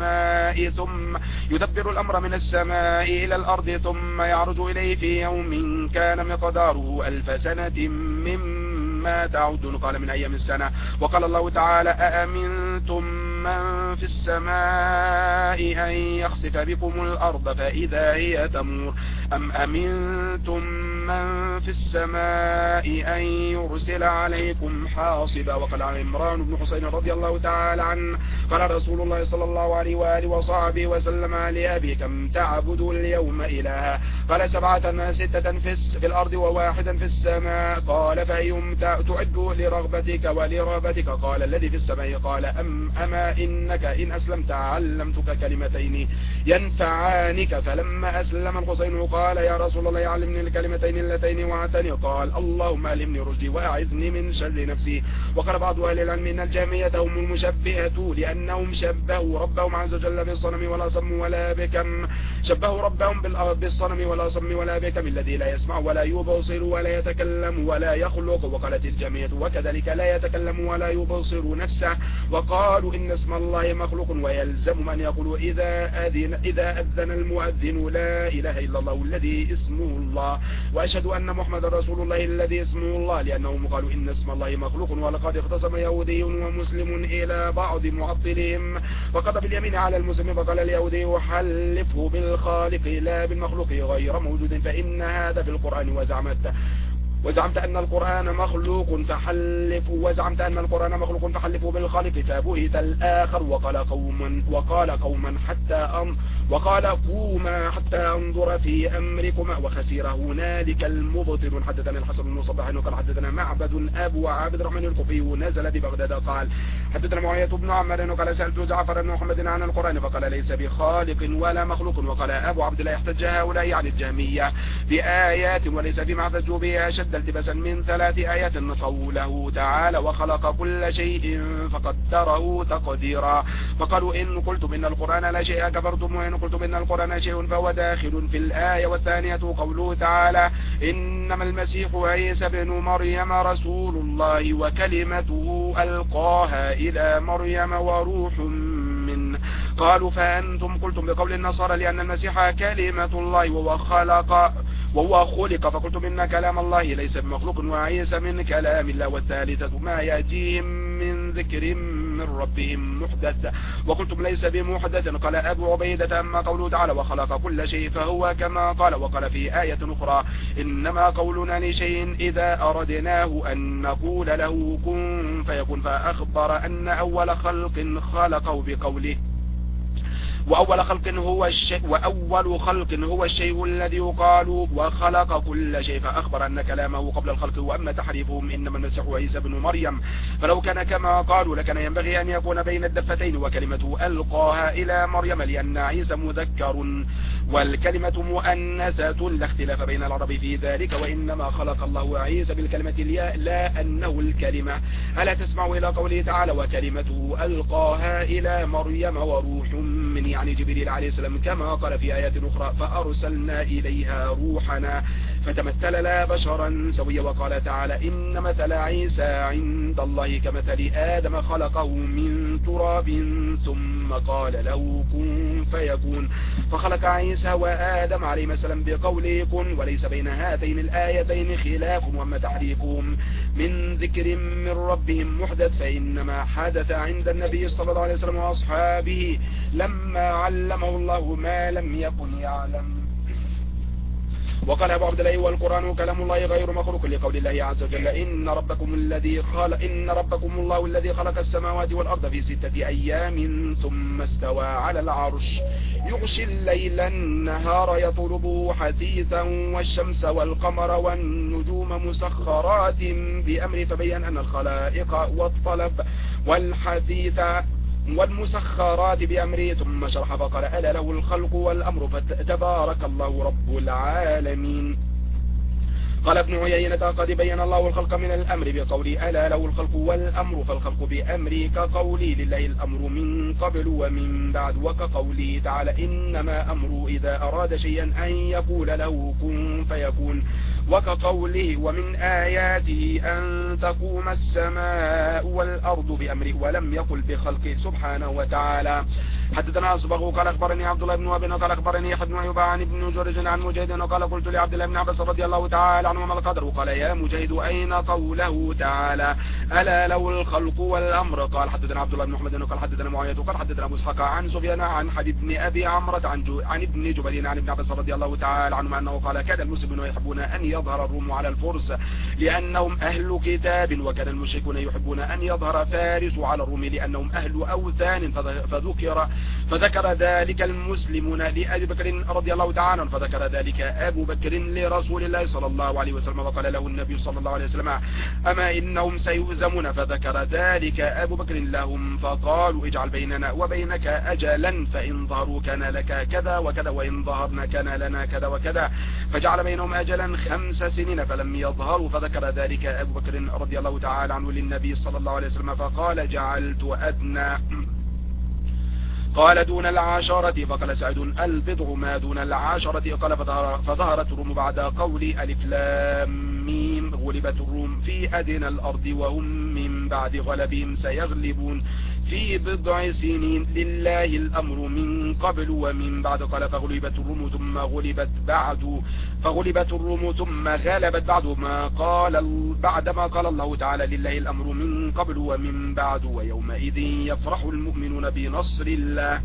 من السماء إلى الأرض ثم يعرج إليه في يوم كان مقداره 1000 سنة مما تعدون. قال من أيام السنة. وقال الله تعالى أأمنتم من في السماء أن يخسف بكم الأرض فإذا هي تمور أم أمنتم من في السماء أن يرسل عليكم حاصبا. وقال عمران بن حسين رضي الله تعالى عنه قال رسول الله صلى الله عليه وآله وصحبه وسلم لأبي كم تعبد اليوم إلها؟ قال 7 6 في الأرض و1 في السماء. قال فأيهم تعد لرغبتك ولرغبتك؟ قال الذي في السماء. قال أما إنك إن أسلمت علمتك كلمتين ينفعانك. فلما أسلم الحسين قال يا رسول الله علمني الكلمتين الملتين وعدتني قال اللهم ألهمني رشدي وأعذني من شر نفسي. وقال بعض أهل العلم إن الجهمية هم المشبهة لأنهم شبهوا ربهم عز وجل بالصنم ولا صم ولا بكم، شبهوا ربهم بالصنم ولا صم ولا بكم الذي لا يسمع ولا يبصر ولا يتكلم ولا يخلق. وقالت الجهمية وكذلك لا يتكلم ولا يبصر نفسه، وقالوا إن اسم الله مخلوق ويلزم من يقول إذا أذن المؤذن لا إله إلا الله الذي اسمه الله وأشهد أن محمد رسول الله الذي اسمه الله، لأنهم قالوا إن اسم الله مخلوق. ولقد اختصم يهودي ومسلم إلى بعض معطلهم فقضى باليمين على المسلم فقال اليهودي حلفه بالخالق لا بالمخلوق غير موجود فإن هذا في القرآن وزعمت أن القرآن مخلوق فحلفوا بالخالق فبهت الآخر. وقال قوما حتى أنظر في أمركما وخسر هنالك المبطل. حدثنا الحسن بن صباح قال حدثنا معبد أبو عبد الرحمن الكوفي نزل ببغداد قال حدثنا معاوية بن عمرو قال سألت جعفر بن محمد عن القرآن فقال ليس بخالق ولا مخلوق. وقال أبو عبد الله احتج هؤلاء عن الجهمية بآيات وليس فيما احتجوا بها أشد التباسا من 3 آيات قوله تعالى وخلق كل شيء فقدره تقديرا. فقالوا إن قلتم إن القرآن لا شيء كفرتم وإن قلتم إن القرآن شيء فهو داخل في الآية. والثانية قوله تعالى إنما المسيح عيسى بن مريم رسول الله وكلمته ألقاها إلى مريم وروح منه. قالوا فأنتم قلتم بقول النصارى لأن المسيح كلمة الله وهو خلق فقلتم إن كلام الله ليس بمخلوق وعيسى من كلام الله. والثالثة ما يأتيهم من ذكر من ربهم محدث وقلتم ليس بمحدث. قال أبو عبيدة أما قوله تعالى وخلق كل شيء فهو كما قال. وقال في آية أخرى إنما قولنا لشيء إذا أردناه أن نقول له كن فيكون. فأخبر أن أول خلق خلقه بقوله وأول خلق هو الشيء الذي يقال وخلق كل شيء. فأخبر أن كلامه قبل الخلق. وأما تحريفهم إنما المسيح عيسى بن مريم فلو كان كما قالوا لكان ينبغي أن يكون بين الدفتين وكلمته ألقاها إلى مريم لأن عيسى مذكر والكلمة مؤنثة لا اختلاف بين العرب في ذلك. وإنما خلق الله عيسى بالكلمة الياء لا أنه الكلمة. ألا تسمعوا إلى قوله تعالى وكلمته ألقاها إلى مريم وروح من يعني جبريل عليه السلام كما قال في آيات أخرى فأرسلنا إليها روحنا فتمثل لا بشرا سويا. وقال تعالى إن مثل عيسى عند الله كمثل آدم خلقه من تراب ثم قال له كن فيكون. فخلق عيسى وآدم عليه السلام بقوله كن. وليس بين هاتين الآيتين خلاف. وأما تحريفهم من ذكر من ربهم محدث فإنما حدث عند النبي صلى الله عليه وسلم وأصحابه لما علمه الله ما لم يكن يعلم. وقال أبو عبد الله والقرآن كلام الله غير مخلوق لقول الله عز وجل إن ربكم الله الذي خلق السماوات والأرض في 6 أيام ثم استوى على العرش يغشي الليل النهار يطلبه حثيثا والشمس والقمر والنجوم مسخرات بأمره. فبين أن الخلائق والطلب والحثيث والمسخرات بأمره. ثم شرح فقال ألا له الخلق والأمر فتبارك الله رب العالمين. قال ابن عيينة قد بين الله الخلق من الأمر بقولي ألا له الخلق والأمر. فالخلق بأمري كقولي لله الأمر من قبل ومن بعد. وكقولي تعالى إنما أمره إذا أراد شيئا أن يقول له كن فيكون. وكقوله ومن آياته أن تقوم السماء والأرض بأمره ولم يقل بخلقه سبحانه وتعالى. حدثنا أصبغ قال أخبرني عبد الله بن وهب قال أخبرني يحيى بن أيوب عن ابن جريج عن مجاهد قال قلت لعبد الله بن عباس رضي الله تعالى عنهما القدر. قال يا مجاهد أين قوله تعالى ألا له الخلق والأمر. قال حدثنا عبد الله بن محمد قال حدثنا معاوية قال حدثنا أبو إسحاق عن سفيان عن حبيب بن أبي عمرة عن ابن جبل عن ابن عباس رضي الله تعالى عنهما أنه قال كان المسلمون يحبون أن يظهر الروم على الفرس لأنهم أهل كتاب وكان المشركون يحبون أن يظهر فارس على الروم لأنهم أهل أوثان فذكر فذكر ذلك المسلمون لأبي بكر رضي الله تعالى عنه، فذكر ذلك أبو بكر لرسول الله صلى الله عليه وسلم، وقال له النبي صلى الله عليه وسلم أما إنهم سيؤزمون، فذكر ذلك أبو بكر لهم فقالوا اجعل بيننا وبينك أجلا فإن ظهروا كان لك كذا وكذا وإن ظهرنا كان لنا كذا وكذا، فجعل بينهم أجلا 5 سنين فلم يظهروا، فذكر ذلك أبو بكر رضي الله تعالى عنه للنبي صلى الله عليه وسلم فقال جعلت أدنى، قال دون 10، فقال سعد البضع ما دون 10، قال فظهرت الروم بعد قول ألف لام ميم غلبت الروم في أدنى الأرض وهم من بعد غلبهم سيغلبون في بضع سنين لله الأمر من قبل ومن بعد، قال فغلبت الروم ثم غلبت بعد بعدما قال الله تعالى لله الأمر من قبل ومن بعد ويومئذ يفرح المؤمنون بنصر الله.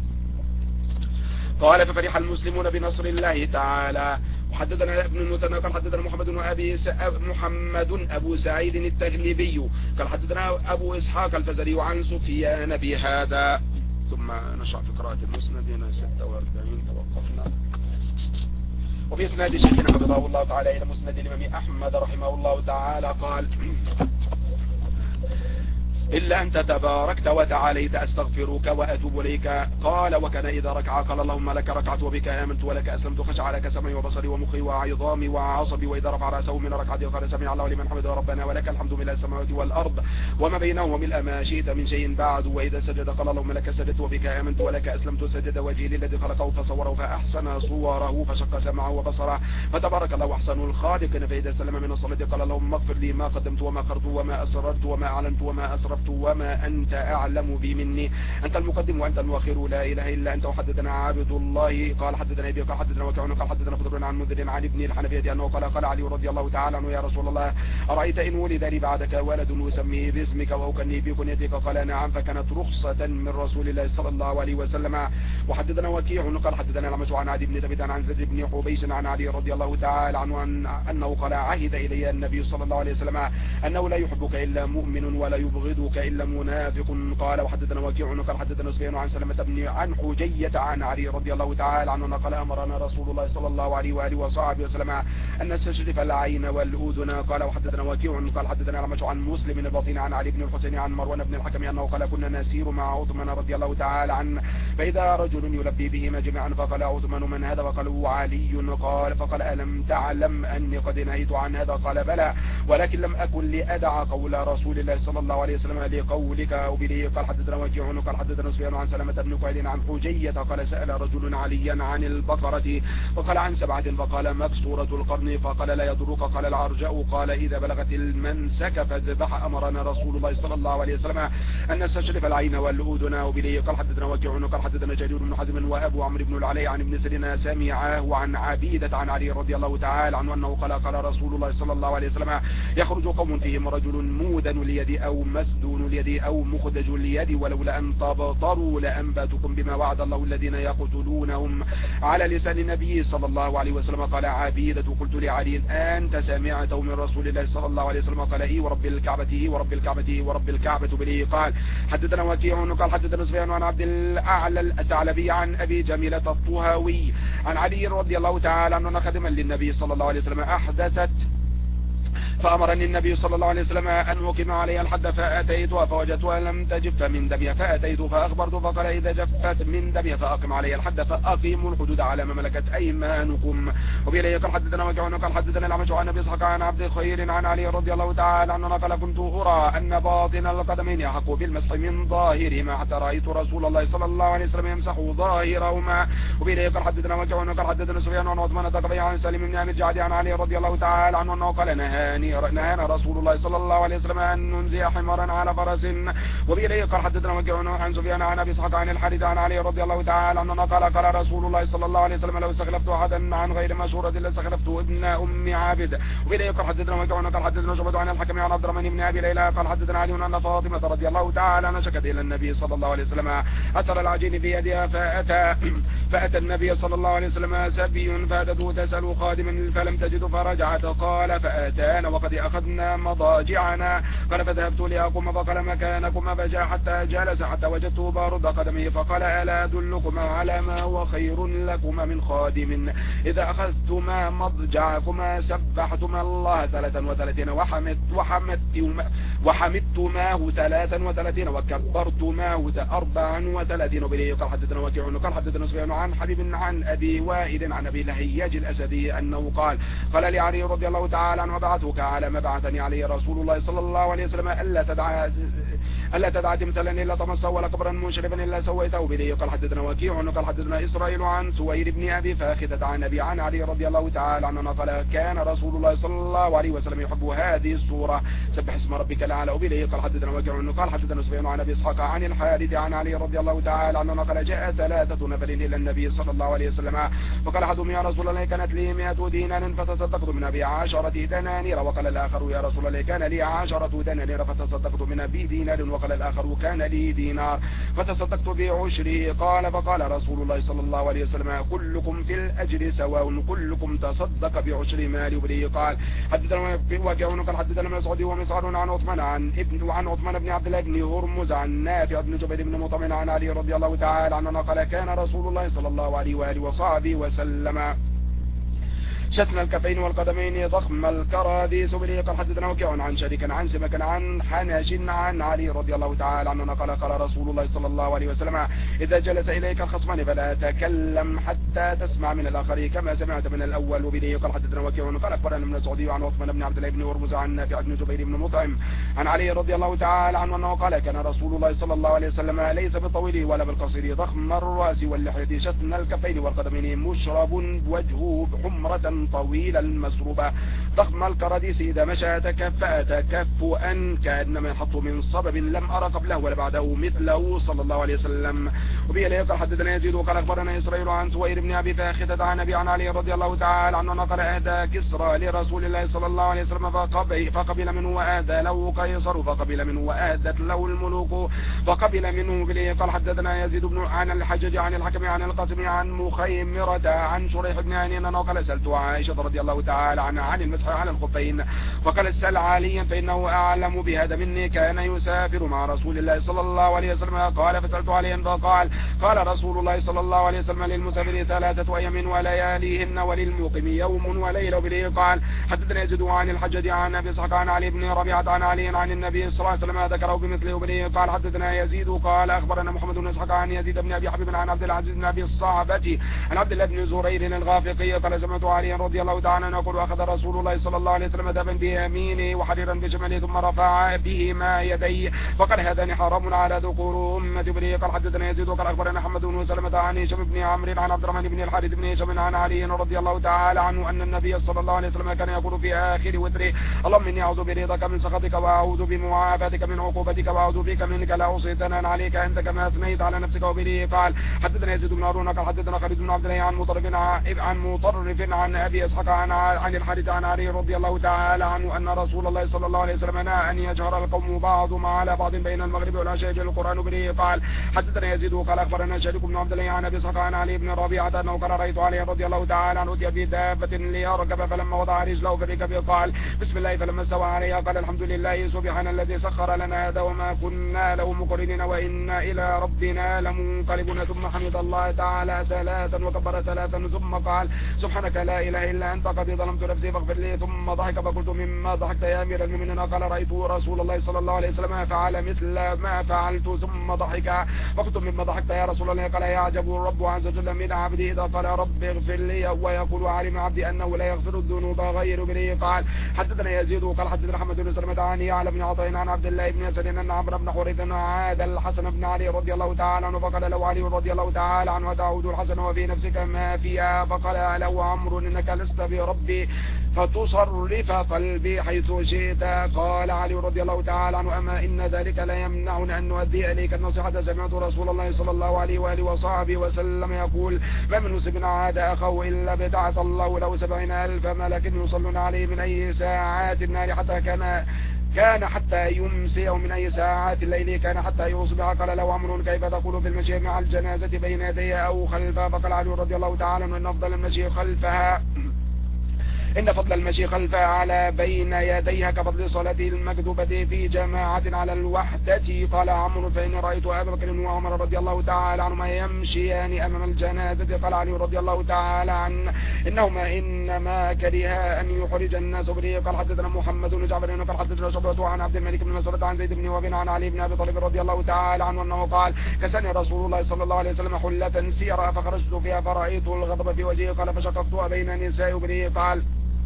قال ففرح المسلمون بنصر الله تعالى. وحدثنا ابن المثنى قال حدثنا محمد أبو سعيد التغلبي قال حدثنا أبو إسحاق الفزري عن سفيان بهذا. ثم نشرع في قراءة المسند هنا 46 توقفنا. وفي اسناد شيخنا حفظه الله تعالى إلى مسند الإمام أحمد رحمه الله تعالى قال إلا أنت تباركت وتعاليت أستغفرك وأتوب إليك. قال وكان إذا ركع قال اللهم لك ركعت وبك آمنت ولك أسلمت خشع لك سمعي وبصري ومخي وعظامي وعصبي. وإذا رفع رأسه من ركعته قال سمع الله لمن حمده ربنا ولك الحمد ملء السماوات والأرض وما بينهما ملء ما شئت من شيء بعد. وإذا سجد قال اللهم لك سجدت وبك آمنت ولك أسلمت. سجد وجهي للذي خلقه فصوره فأحسن صوره فشق سمعه وبصره فتبارك الله أحسن الخالقين. فإذا سلم من الصلاة قال اللهم اغفر لي ما قدمت وما أخرت وما أسررت وما أعلنت وما أسرفت وما أنت أعلم بي مني أنت المقدم وأنت المؤخر لا إله إلا أنت. وحدثنا عبد الله قال حدثنا أبي قال حدثنا وكيع قال حدثنا فضل عن منذر عن ابن الحنفية أنه قال علي رضي الله تعالى عنه يا رسول الله أرأيت إن ولد لي بعدك ولد وسميه باسمك وأكني بكنيتك؟ قال نعم. فكانت رخصة من رسول الله صلى الله عليه وسلم. وحدثنا وكيع قال حدثنا الأعمش عن عدي بن ثابت عن زيد بن حبيش عن علي رضي الله تعالى عنه أنه قال عهد إلي النبي صلى الله عليه وسلم أنه لا يحبك إلا مؤمن ولا يبغضك إلا منافق. قال وحدثنا وكيع قال حدثنا سفيان عن سلمة بن عن حجية عن علي رضي الله تعالى عنه قال أمرنا رسول الله صلى الله عليه وآله وصحبه وسلم أن نستشرف العين والأذن. قال وحدثنا وكيع قال حدثنا الأعمش عن مسلم بن البطين عن علي بن الحسين عن مروان بن الحكم أنه قال كنا نسير مع عثمان رضي الله تعالى عنه فإذا رجل يلبي بهما جميعا فقال عثمان من هذا؟ وقالوا علي. قال فقال ألم تعلم أني قد نهيت عن هذا؟ قال بلى ولكن لم أكن لأدع قول رسول الله صلى الله عليه وسلم لقولك وبليه. قال حدثنا وكيع قال حدثنا سفيان عن سلمة بن قيل عن حجية قال سأل رجل عليا عن البقرة فقال عن 7 فقال مكسورة القرن فقال لا يضرك. قال العرجاء قال إذا بلغت المنسك فاذبح. أمرنا رسول الله صلى الله عليه وسلم أن نستشرف العين والأذن وبليه. قال حدثنا وكيع قال حدثنا جرير بن حازم وأبو عمرو بن العلاء عن ابن سيرين سمعه عن عبيدة عن علي رضي الله تعالى عنه أنه قال رسول الله صلى الله عليه وسلم يخرج قوم فيهم رجل مودن اليد أو مسدون اليد أو مخدج اليد ولولا أن تبطروا لأنباتكم بما وعد الله الذين يقتلونهم على لسان النبي صلى الله عليه وسلم. قال عبيدة قلت لعلي أنت سمعته من رسول الله صلى الله عليه وسلم؟ قال إيه ورب الكعبة ورب الكعبة ورب الكعبة بليه. قال حدثنا وكيع قال حدثنا سفيان عن عبد الأعلى الثعلبي عن أبي جميلة الطهاوي عن علي رضي الله تعالى عنه خادما للنبي صلى الله عليه وسلم أحدثت فأمرني النبي صلى الله عليه وسلم أن أقيم عليها الحد فأتيتها فوجدتها لم تجف من دمها فأتيت فأخبرت فقال إذا جفت من دمها فأقم عليها الحد فأقيموا الحدود على ما ملكت أيمانكم. وبإليه قال حدثنا وكيع قال حدثنا الأعمش عن أبي إسحاق عن عبد الخير عن علي رضي الله تعالى عنه قال كنت أرى أن باطن القدمين يحق بالمسح من ظاهرهما حتى رأيت رسول الله صلى الله عليه وسلم يمسح ظاهرهما. وبإليه قال حدثنا وكيع قال حدثنا سفيان عن عثمان الثقفي عن سالم بن عامر الجعدي عن علي رضي الله تعالى عنه أنه قال نهانا رسول الله صلى الله عليه وسلم أن ننزي حمارا على فرس. وبإليه قال حدثنا وكيع عن سفيان عن أبي إسحاق عن الحارث عن علي رضي الله تعالى عنه قال رسول الله صلى الله عليه وسلم لو استخلفت أحدا عن غير مشورة لاستخلفت ابن أم عابد. وبإليه قال حدثنا وكيع قال حدثنا شعبة عن الحكم عن عبد الرحمن بن أبي ليلى قال حدثنا علي أن فاطمة رضي الله تعالى عنها شكت إلى النبي صلى الله عليه وسلم أثر العجين في يدها فأتى النبي صلى الله عليه وسلم سبي فأتته تسأل خادما فلم تجد فرجعت. قال فأتانا وقد أخذنا مضاجعنا. قال فذهبت لأقوم فقال مكانكما، فجاء حتى جلس حتى وجدته بارد قدمه، فقال ألا أدلكما على ما هو خير لكما من خادم إذا أخذتما مضجعكما سبحتما الله 33 وحمدتماه 33 وكبرتماه 34. وبه قال حدثنا وكيع قال حدثنا سفيان عن حبيب عن أبي وائل عن أبي لهياج الأسدي أنه قال قال لعلي رضي الله تعالى عنه وبعثك على ما بعثني عليه رسول الله صلى الله عليه وسلم ألا تدع تمثلا إلا طمسته ولا قبرا مشرفا إلا سويته. به قال حدثنا وكيع قال حدثنا إسرائيل عن سوير بن أبي فاخذة عن أبي عن علي رضي الله تعالى عنه قال كان رسول الله صلى الله عليه وسلم يحب هذه السورة سبح اسم ربك الأعلى. وبه قال حدثنا وكيع قال حدثنا سفيان عن أبي إسحاق عن الحارث عن علي رضي الله تعالى عنه قال جاء 3 نفر إلى النبي صلى الله عليه وسلم فقال أحدهم يا رسول الله كانت لي 100 دينار فتصدقت من ب10 دنانير. وقال الآخر يا رسول الله كان لي 10 دنانير فتصدقت من بدينار. وقال الآخر كان لي دينار فتصدقت ب10. قال فقال رسول الله صلى الله عليه وسلم كلكم في الأجر سواء كلكم تصدق ب10 مال. وبه قال حدثنا وكيع قال حدثنا مسعود ومسعر عن عثمان بن عبد الله بن هرمز عن نافع بن جبير بن مطعم عن علي رضي الله تعالى عنه قال كان رسول الله صلى الله عليه وآله وصحبه وسلم شتم الكفين والقدمين ضخم الكراديس. وبه قال حدثنا وكيع عن شريك عن سمك عن حناش عن علي رضي الله تعالى عنه قال رسول الله صلى الله عليه وسلم إذا جلس إليك الخصمان فلا تكلم حتى تسمع من الآخر كما سمعت من الأول. وبه قال حدثنا وكيع قال أخبرنا من السعودي عن عثمان بن عبد الله بن هرمز عن نافع بن جبير بن مطعم عن علي رضي الله تعالى عنه أنه قال كان رسول الله صلى الله عليه وسلم ليس بالطويل ولا بالقصير ضخم الرأس واللحية شتم الكفين والقدمين مشرب وجهه حمرة طويل المسروبة ضخم الكراديس إذا مشى تكفأ تكفؤا كأنما يحط من صبب لم أرى قبله ولا بعده مثله صلى الله عليه وسلم. وبه قال حدثنا يزيد وقال أخبرنا إسرائيل عن سوير بن أبي فاخذة عن أبي عن علي رضي الله تعالى عنه نقل أهدى كسرى لرسول الله صلى الله عليه وسلم فقبل منه وأهدى له قيصر فقبل منه وأهدت له الملوك فقبل منه. به قال حدثنا يزيد بن عن الحجج عن الحكم عن القاسم عن مخيمرة عن شريح بن هانئ قال سألت عائشة رضي الله تعالى عنها عن المسح على الخفين فقال سل عليا فإنه أعلم بهذا مني كان يسافر مع رسول الله صلى الله عليه وسلم. قال فسألت عليا فقال قال رسول الله صلى الله عليه وسلم للمسافر 3 أيام ولياليهن وللمقيم يوم وليلة. وبه قال حدثنا يزيد عن الحجج عن أبي إسحاق عن علي بن ربيعة عن علي عن النبي صلى الله عليه وسلم ذكره بمثله. وبه قال حدثنا يزيد قال أخبرنا محمد بن إسحاق عن يزيد بن أبي حبيب عن عبد العزيز بن أبي الصعبة عن عبد الله بن زرير الغافقي قال سمعت علي رضي الله تعالى عنه يقول أخذ رسول الله صلى الله عليه وسلم دابا بيمينه وحريرا بشماله ثم رفع بهما يديه فقال هذان حرام على ذكور أمتي. بن قال حدثنا يزيد وقال أخبرنا محمد بن سلمة عن هشام بن عمرو عن عبد الرحمن بن الحارث بن هشام عن علي رضي الله تعالى عنه أن النبي صلى الله عليه وسلم كان يقول في آخر وتره اللهم إني أعوذ برضاك من سخطك وأعوذ بمعافاتك من عقوبتك وأعوذ بك منك لا أحصي ثناء عليك أنت كما أثنيت على نفسك. وبه قال حدثنا يزيد بن هارون قال حدثنا خالد بن عبد الله عن مطرف عن أبي إسحاق عن الحارث عن علي رضي الله تعالى عنه أن رسول الله صلى الله عليه وسلم نهى أن يجهر القوم بعضهم على بعض بين المغرب والعشاء يجهر القرآن. به قال حدثنا يزيد وقال أخبرنا شريك بن عبد الله عن أبي إسحاق عن علي بن ربيعة أنه قال رأيت علي رضي الله تعالى عنه أتي بدابة ليركب فلما وضع رجله في الركب قال بسم الله فلما استوى عليها قال الحمد لله سبحان الذي سخر لنا هذا وما كنا له مقرنين وإنا إلى ربنا لمنقلبون. ثم حمد الله تعالى 3 وكبر 3 ثم قال سبحانك لا إله إلا أنت قد ظلمت نفسي فاغفر لي. ثم ضحك فقلت مما ضحكت يا أمير المؤمنين قال رأيت رسول الله صلى الله عليه وسلم فعل مثل ما فعلت ثم ضحك فقلت مما ضحكت يا رسول الله قال يعجب الرب عز وجل من عبده إذا قال رب اغفر لي ويقول علم عبدي أنه لا يغفر الذنوب غير به. قال حدثنا يزيد وقال حدثنا أحمد بن سلمة عن يعلى بن عطاء عن عبد الله بن يسار أن عمرو بن حريث عاد الحسن بن علي رضي الله تعالى عنه فقال له علي رضي الله تعالى عنه تعود الحسن وفي نفسك ما فيها فقال له عمرو إنك لست بربي فتصرف قلبي حيث شئت. قال علي رضي الله تعالى عنه أما إن ذلك لا يمنعنا أن نؤدي إليك النصيحة. سمعت رسول الله صلى الله عليه وآله وصحبه وسلم يقول ما من مسلم عاد أخوه إلا ابتعث الله له 70,000 ملك يصلون عليه من أي ساعات النار حتى كان حتى يمسي ومن أي ساعات الليل كان حتى يصبح. قال له عمرو كيف تقول في المشي مع الجنازة بين يديها أو خلفها؟ فقال علي رضي الله تعالى عنه أن أفضل المشي خلفها إن فضل المشي خلفها على بين يديها كفضل صلاة المكتوبة في جماعة على الوحدة. قال عمرو فإني رأيت أبا بكر وعمر رضي الله تعالى عنهما يمشيان أمام الجنازة. قال علي رضي الله تعالى عنه إنهما إنما كرها أن يخرج الناس به. قال حدثنا محمد بن جعفر قال حدثنا شعبة عن عبد الملك بن مسعود عن زيد بن وهب عن علي بن أبي طالب رضي الله تعالى عنه أنه قال كساني رسول الله صلى الله عليه وسلم حلة سيرا فخرجت فيها فرأيت الغضب في وجهه. قال فشققت بين نساء بني. قال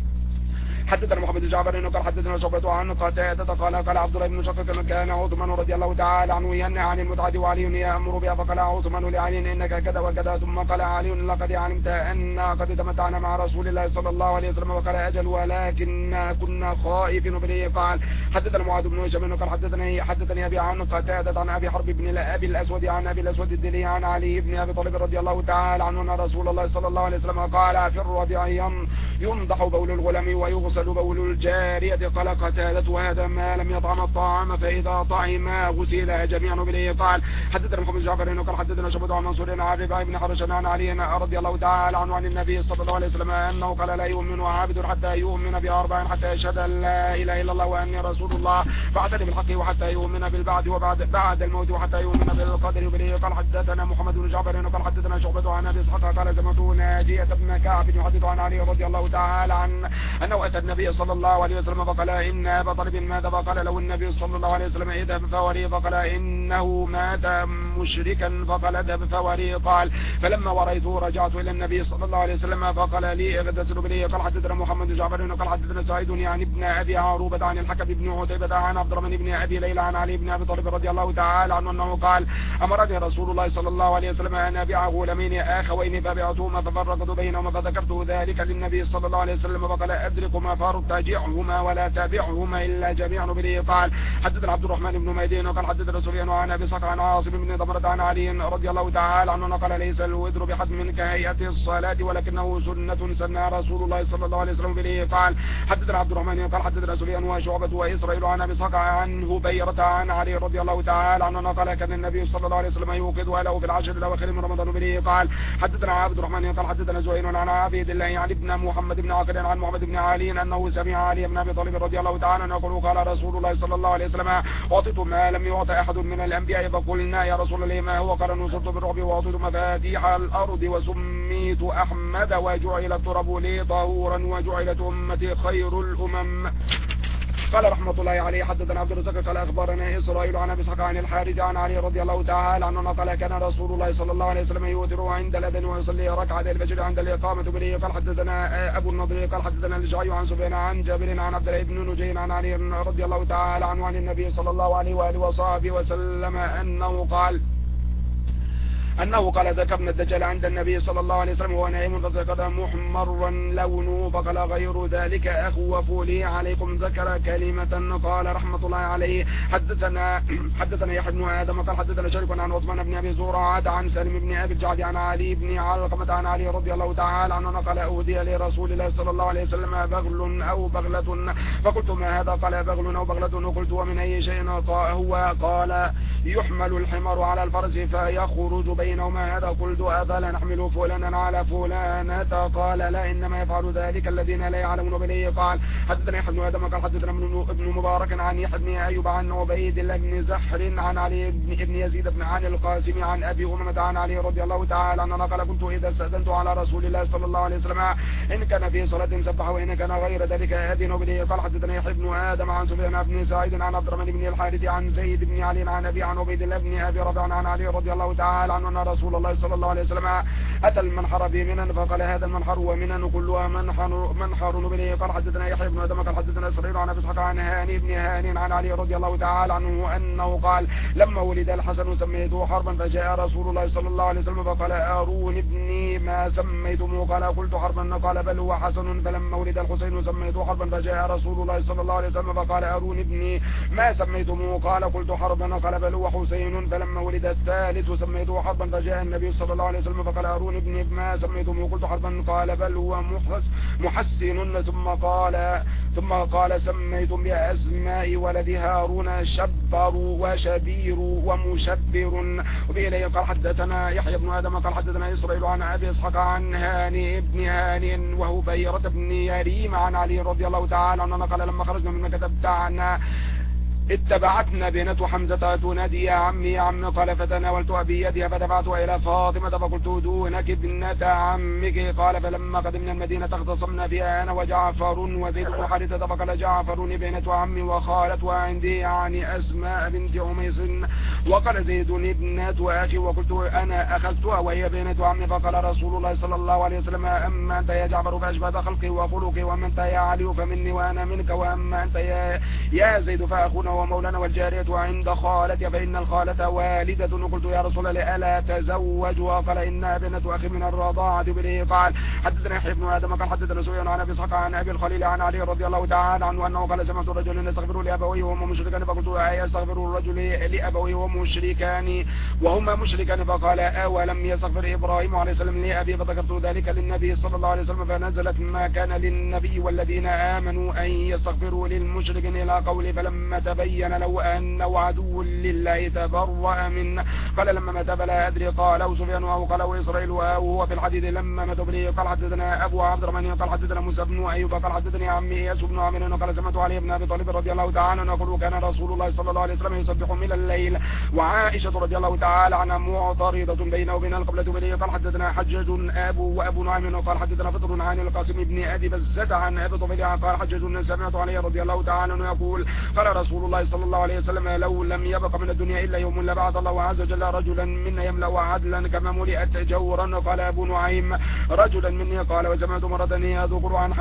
حدثنا محمد بن جعفر قال حدثنا شعبة عن قتادة قال عبد الله بن شقيق كان عثمان رضي الله تعالى عنه ينهى عن المتعة وعلي يأمر بها. فقال عثمان لعلي إنك كذا وكذا. ثم قال علي لقد علمت أن قد تمتعنا مع رسول الله صلى الله عليه وسلم. وقال أجل ولكن كنا خائفين به. قال حدثنا معاذ بن هشام قال حدثني أبي عن قتادة عن أبي حرب بن أبي الأسود عن أبي الأسود الدلي عن علي بن أبي طالب رضي الله تعالى عنه أن رسول الله صلى الله عليه وسلم قال في الرضيع ينضح بول الغلام ويغسل بول الجارية. قال قتادة وهذا ما لم يطعم الطعام فإذا طعم غسل جميعا بليه. قال حدثنا محمد بن جعفر قال حدثنا شعبة عن منصور عن ربيعة بن حرش عن علي رضي الله تعالى عنه عن النبي صلى الله عليه وسلم أنه قال لا يؤمن عابد حتى يؤمن بأربع حتى يشهد أن لا إله إلا الله وأني رسول الله فاعترف بالحق وحتى يؤمن بالبعث بعد الموت وحتى يؤمن بالقدر بليه. قال حدثنا محمد بن جعفر قال حدثنا شعبة عن أبي إسحاق قال سمعت ناجية بن كعب يحدث عن علي رضي الله تعالى عنه أنه أتى النبي صلى الله عليه وسلم فقال إن أبا طالب ماذا؟ فقال له النبي صلى الله عليه وسلم اذهب فوري. فقال إنه مات مشركا. فقال اذهب فوري. قال فلما وريته رجعت إلى النبي صلى الله عليه وسلم فقال لي اغتسل بلي. قال حدثنا محمد بن جعفر قال حدثنا سعيد يعني ابن أبي عروبة عن الحكم بن عتيبة عن عبد الرحمن بن أبي ليلى عن علي بن أبي طالب رضي الله تعالى عنه أنه قال أمرني رسول الله صلى الله عليه وسلم أن أبيع غلامين آخوين فبعتهما ففرقت بينهما فذكرت ذلك للنبي صلى الله عليه وسلم فقال أدركما فارتجعهما ولا تابعهما إلا جميعا بلي. قال حدثنا عبد الرحمن بن مهدي قال حدثنا سفيان عن أبي صقر عن عاصم بن ضمرة عن علي رضي الله تعالى عنه قال ليس الوزر بحتم كهيئة الصلاة ولكنه سنة سنها رسول الله صلى الله عليه وسلم بلي. قال حدثنا عبد الرحمن قال حدثنا سفيان وشعبة وإسرائيل عن أبي صقر عن هبيرة عن علي رضي الله تعالى عنه قال كان النبي صلى الله عليه وسلم يوقظ أهله في العشر الأواخر من رمضان بلي. قال حدثنا عبد الرحمن قال حدثنا زهير عن عبيد الله عن ابن محمد بن عقل عن محمد بن علي أنه سمع علي بن أبي طالب رضي الله تعالى عنه يقول قال رسول الله صلى الله عليه وسلم أعطيت ما لم يعط أحد من الأنبياء فقلنا يا رسول الله ما هو؟ قال نصرت بالرعب وأعطيت مفاتيح الأرض وسميت أحمد وجعل التراب لي طهورا وجعلت أمتي خير الأمم. قال رحمة الله عليه حدثنا عبد الرزاق قال أخبرنا إسرائيل عن أبي إسحاق عن الحارث عن علي رضي الله تعالى عنه قال كان رسول الله صلى الله عليه وسلم يوتر عند الأذان ويصلي ركعة الفجر عند الإقامة بليه. قال حدثنا أبو النضر قال حدثنا الجعي عن سفيان عن جابر عن عبد الله بن نجير عن علي رضي الله تعالى عنه عن النبي صلى الله عليه وآله وصحبه وسلم أنه قال ذكرنا الدجال عند النبي صلى الله عليه وسلم وهو نائم فسقط محمرا لونه فقال غير ذلك أخوف لي عليكم. ذكر كلمة قال رحمة الله عليه حدثنا يحيى بن آدم قال حدثنا شريك عن عثمان بن أبي زرعة عن سالم بن أبي الجعد عن علي بن علقمة عن علي رضي الله تعالى عنه قال أهدي لرسول الله صلى الله عليه وسلم بغل أو بغلة فقلت ما هذا؟ قال بغل أو بغلة. قلت ومن أي شيء هو؟ قال يحمل الحمار على الفرس فيخرج بينهما. هذا قلت أفلا نحمل فلانا على فلانة؟ قال لا إنما يفعل ذلك الذين لا يعلمون بليه. قال حدثنا يحيى بن آدم قال حدثنا ابن مبارك عن يحيى بن أيوب عن عبيد الله بن زحر عن علي بن يزيد بن عن القاسم عن أبي أمامة عن علي رضي الله تعالى عنه قال كنت إذا استأذنت على رسول الله صلى الله عليه وسلم إن كان في صلاة سبح وإن كان غير ذلك أذن بليه. قال حدثنا يحيى بن آدم عن سفيان بن سعيد عن عبد الرحمن بن الحارث عن زيد بن علي عن أبي عن عبيد الله بن أبي ربيعة عن علي رضي الله تعالى عنه أن رسول الله صلى الله عليه وسلم أتى المنحر بمنى فقال هذا المنحر ومنى كلها منحر بليه. قال حدثنا يحيى بن آدم قال حدثنا إسرائيل عن أبي إسحاق عن هاني بن هاني عن علي رضي الله تعالى عنه أنه قال لما ولد الحسن سميته حربا فجاء رسول الله صلى الله عليه وسلم فقال أروني ابني ما سميتموه؟ قال قلت حربا. قال بل هو حسن. فلما ولد الحسين سميته حربا فجاء رسول الله صلى الله عليه وسلم فقال أروني ابني ما سميتموه؟ قال قلت حربا. قال بل هو حسين. فلما ولد الثالث سميته حربا قال فجاء النبي صلى الله عليه وسلم فقال أروني ابني ما سميتم وقلت حربا قال بل هو محسن ثم قال سميتم بأسماء ولد هارون شبر وشبير ومشبر. وبإليه قال حدثنا يحيى بن آدم قال حدثنا إسرائيل عن أبي إسحاق عن هاني ابن هاني وهبيرة بن يريم عن علي رضي الله تعالى عنه قال لما خرجنا من مكة اتبعتنا بنت حمزة تنادي يا عمي يا عم قال فتناولت بيدها فدفعت إلى فاطمة فقلت دونك ابنة عمك قال فلما قدمنا المدينة اختصمنا فيها أنا وجعفر وزيد بن حارثة فقال جعفر ابنة عمي وخالت وعندي يعني أسماء بنت عميس وقال زيد ابنة أخي وقلت أنا أخذتها وهي بنة عمي فقال رسول الله صلى الله عليه وسلم أما أنت يا جعفر فأشبه خلقي وخلقي وأما أنت يا علي فمني وأنا منك وأما أنت يا زيد فأخونا ومولانا والجارية عند خالتي فإن الخالة والدة. قلت يا رسول الله ألا تزوجها قال إنها بنت أخي من الرضاعة. به قال حدثنا يحيى بن آدم قال حدثنا سفيان عن أبي إسحاق عن أبي الخليل عن علي رضي الله تعالى عنه أنه قال سمعت رجلا يستغفر لأبويه وهم مشركان فقلت يستغفر الرجل لأبويه وهما مشركان فقال أولم يستغفر إبراهيم عليه السلام لأبي فذكرت ذلك للنبي صلى الله عليه وسلم فنزلت ما كان للنبي والذين آمنوا أن يستغفروا للمشركين إلى قوله فلما تبين لو أنه عدو لله تبرأ منه قال لما مات فلا أدري قال أو سفيان أو قال أو إسرائيل أو هو في الحديث لما مات بليه قال حدثنا أبو عبد الرحمن قال حدثنا موسى بن أيوب قال حدثني عمي إياس بن عامر قال سمعت علي بن أبي طالب رضي الله تعالى عنه يقول كان رسول الله صلى الله عليه وسلم يسبح من الليل وعائشة رضي الله تعالى عنها معترضة بينه وبين القبلة بليه قال حدثنا حجاج وأبو نعيم قال حدثنا فطر عن القاسم بن أبي بزة عن أبي طفيل قال حجاج سمعت علي رضي الله تعالى عنه يقول قال رسول الله صلى الله عليه وسلم لو لم يبق من الدنيا إلا يوم لبعث الله عز وجل رجلا منا يملأ عدلا كما ملئت جورا. قال أبو نعيم رجلا مني قال وسمعت مرة يذكر عن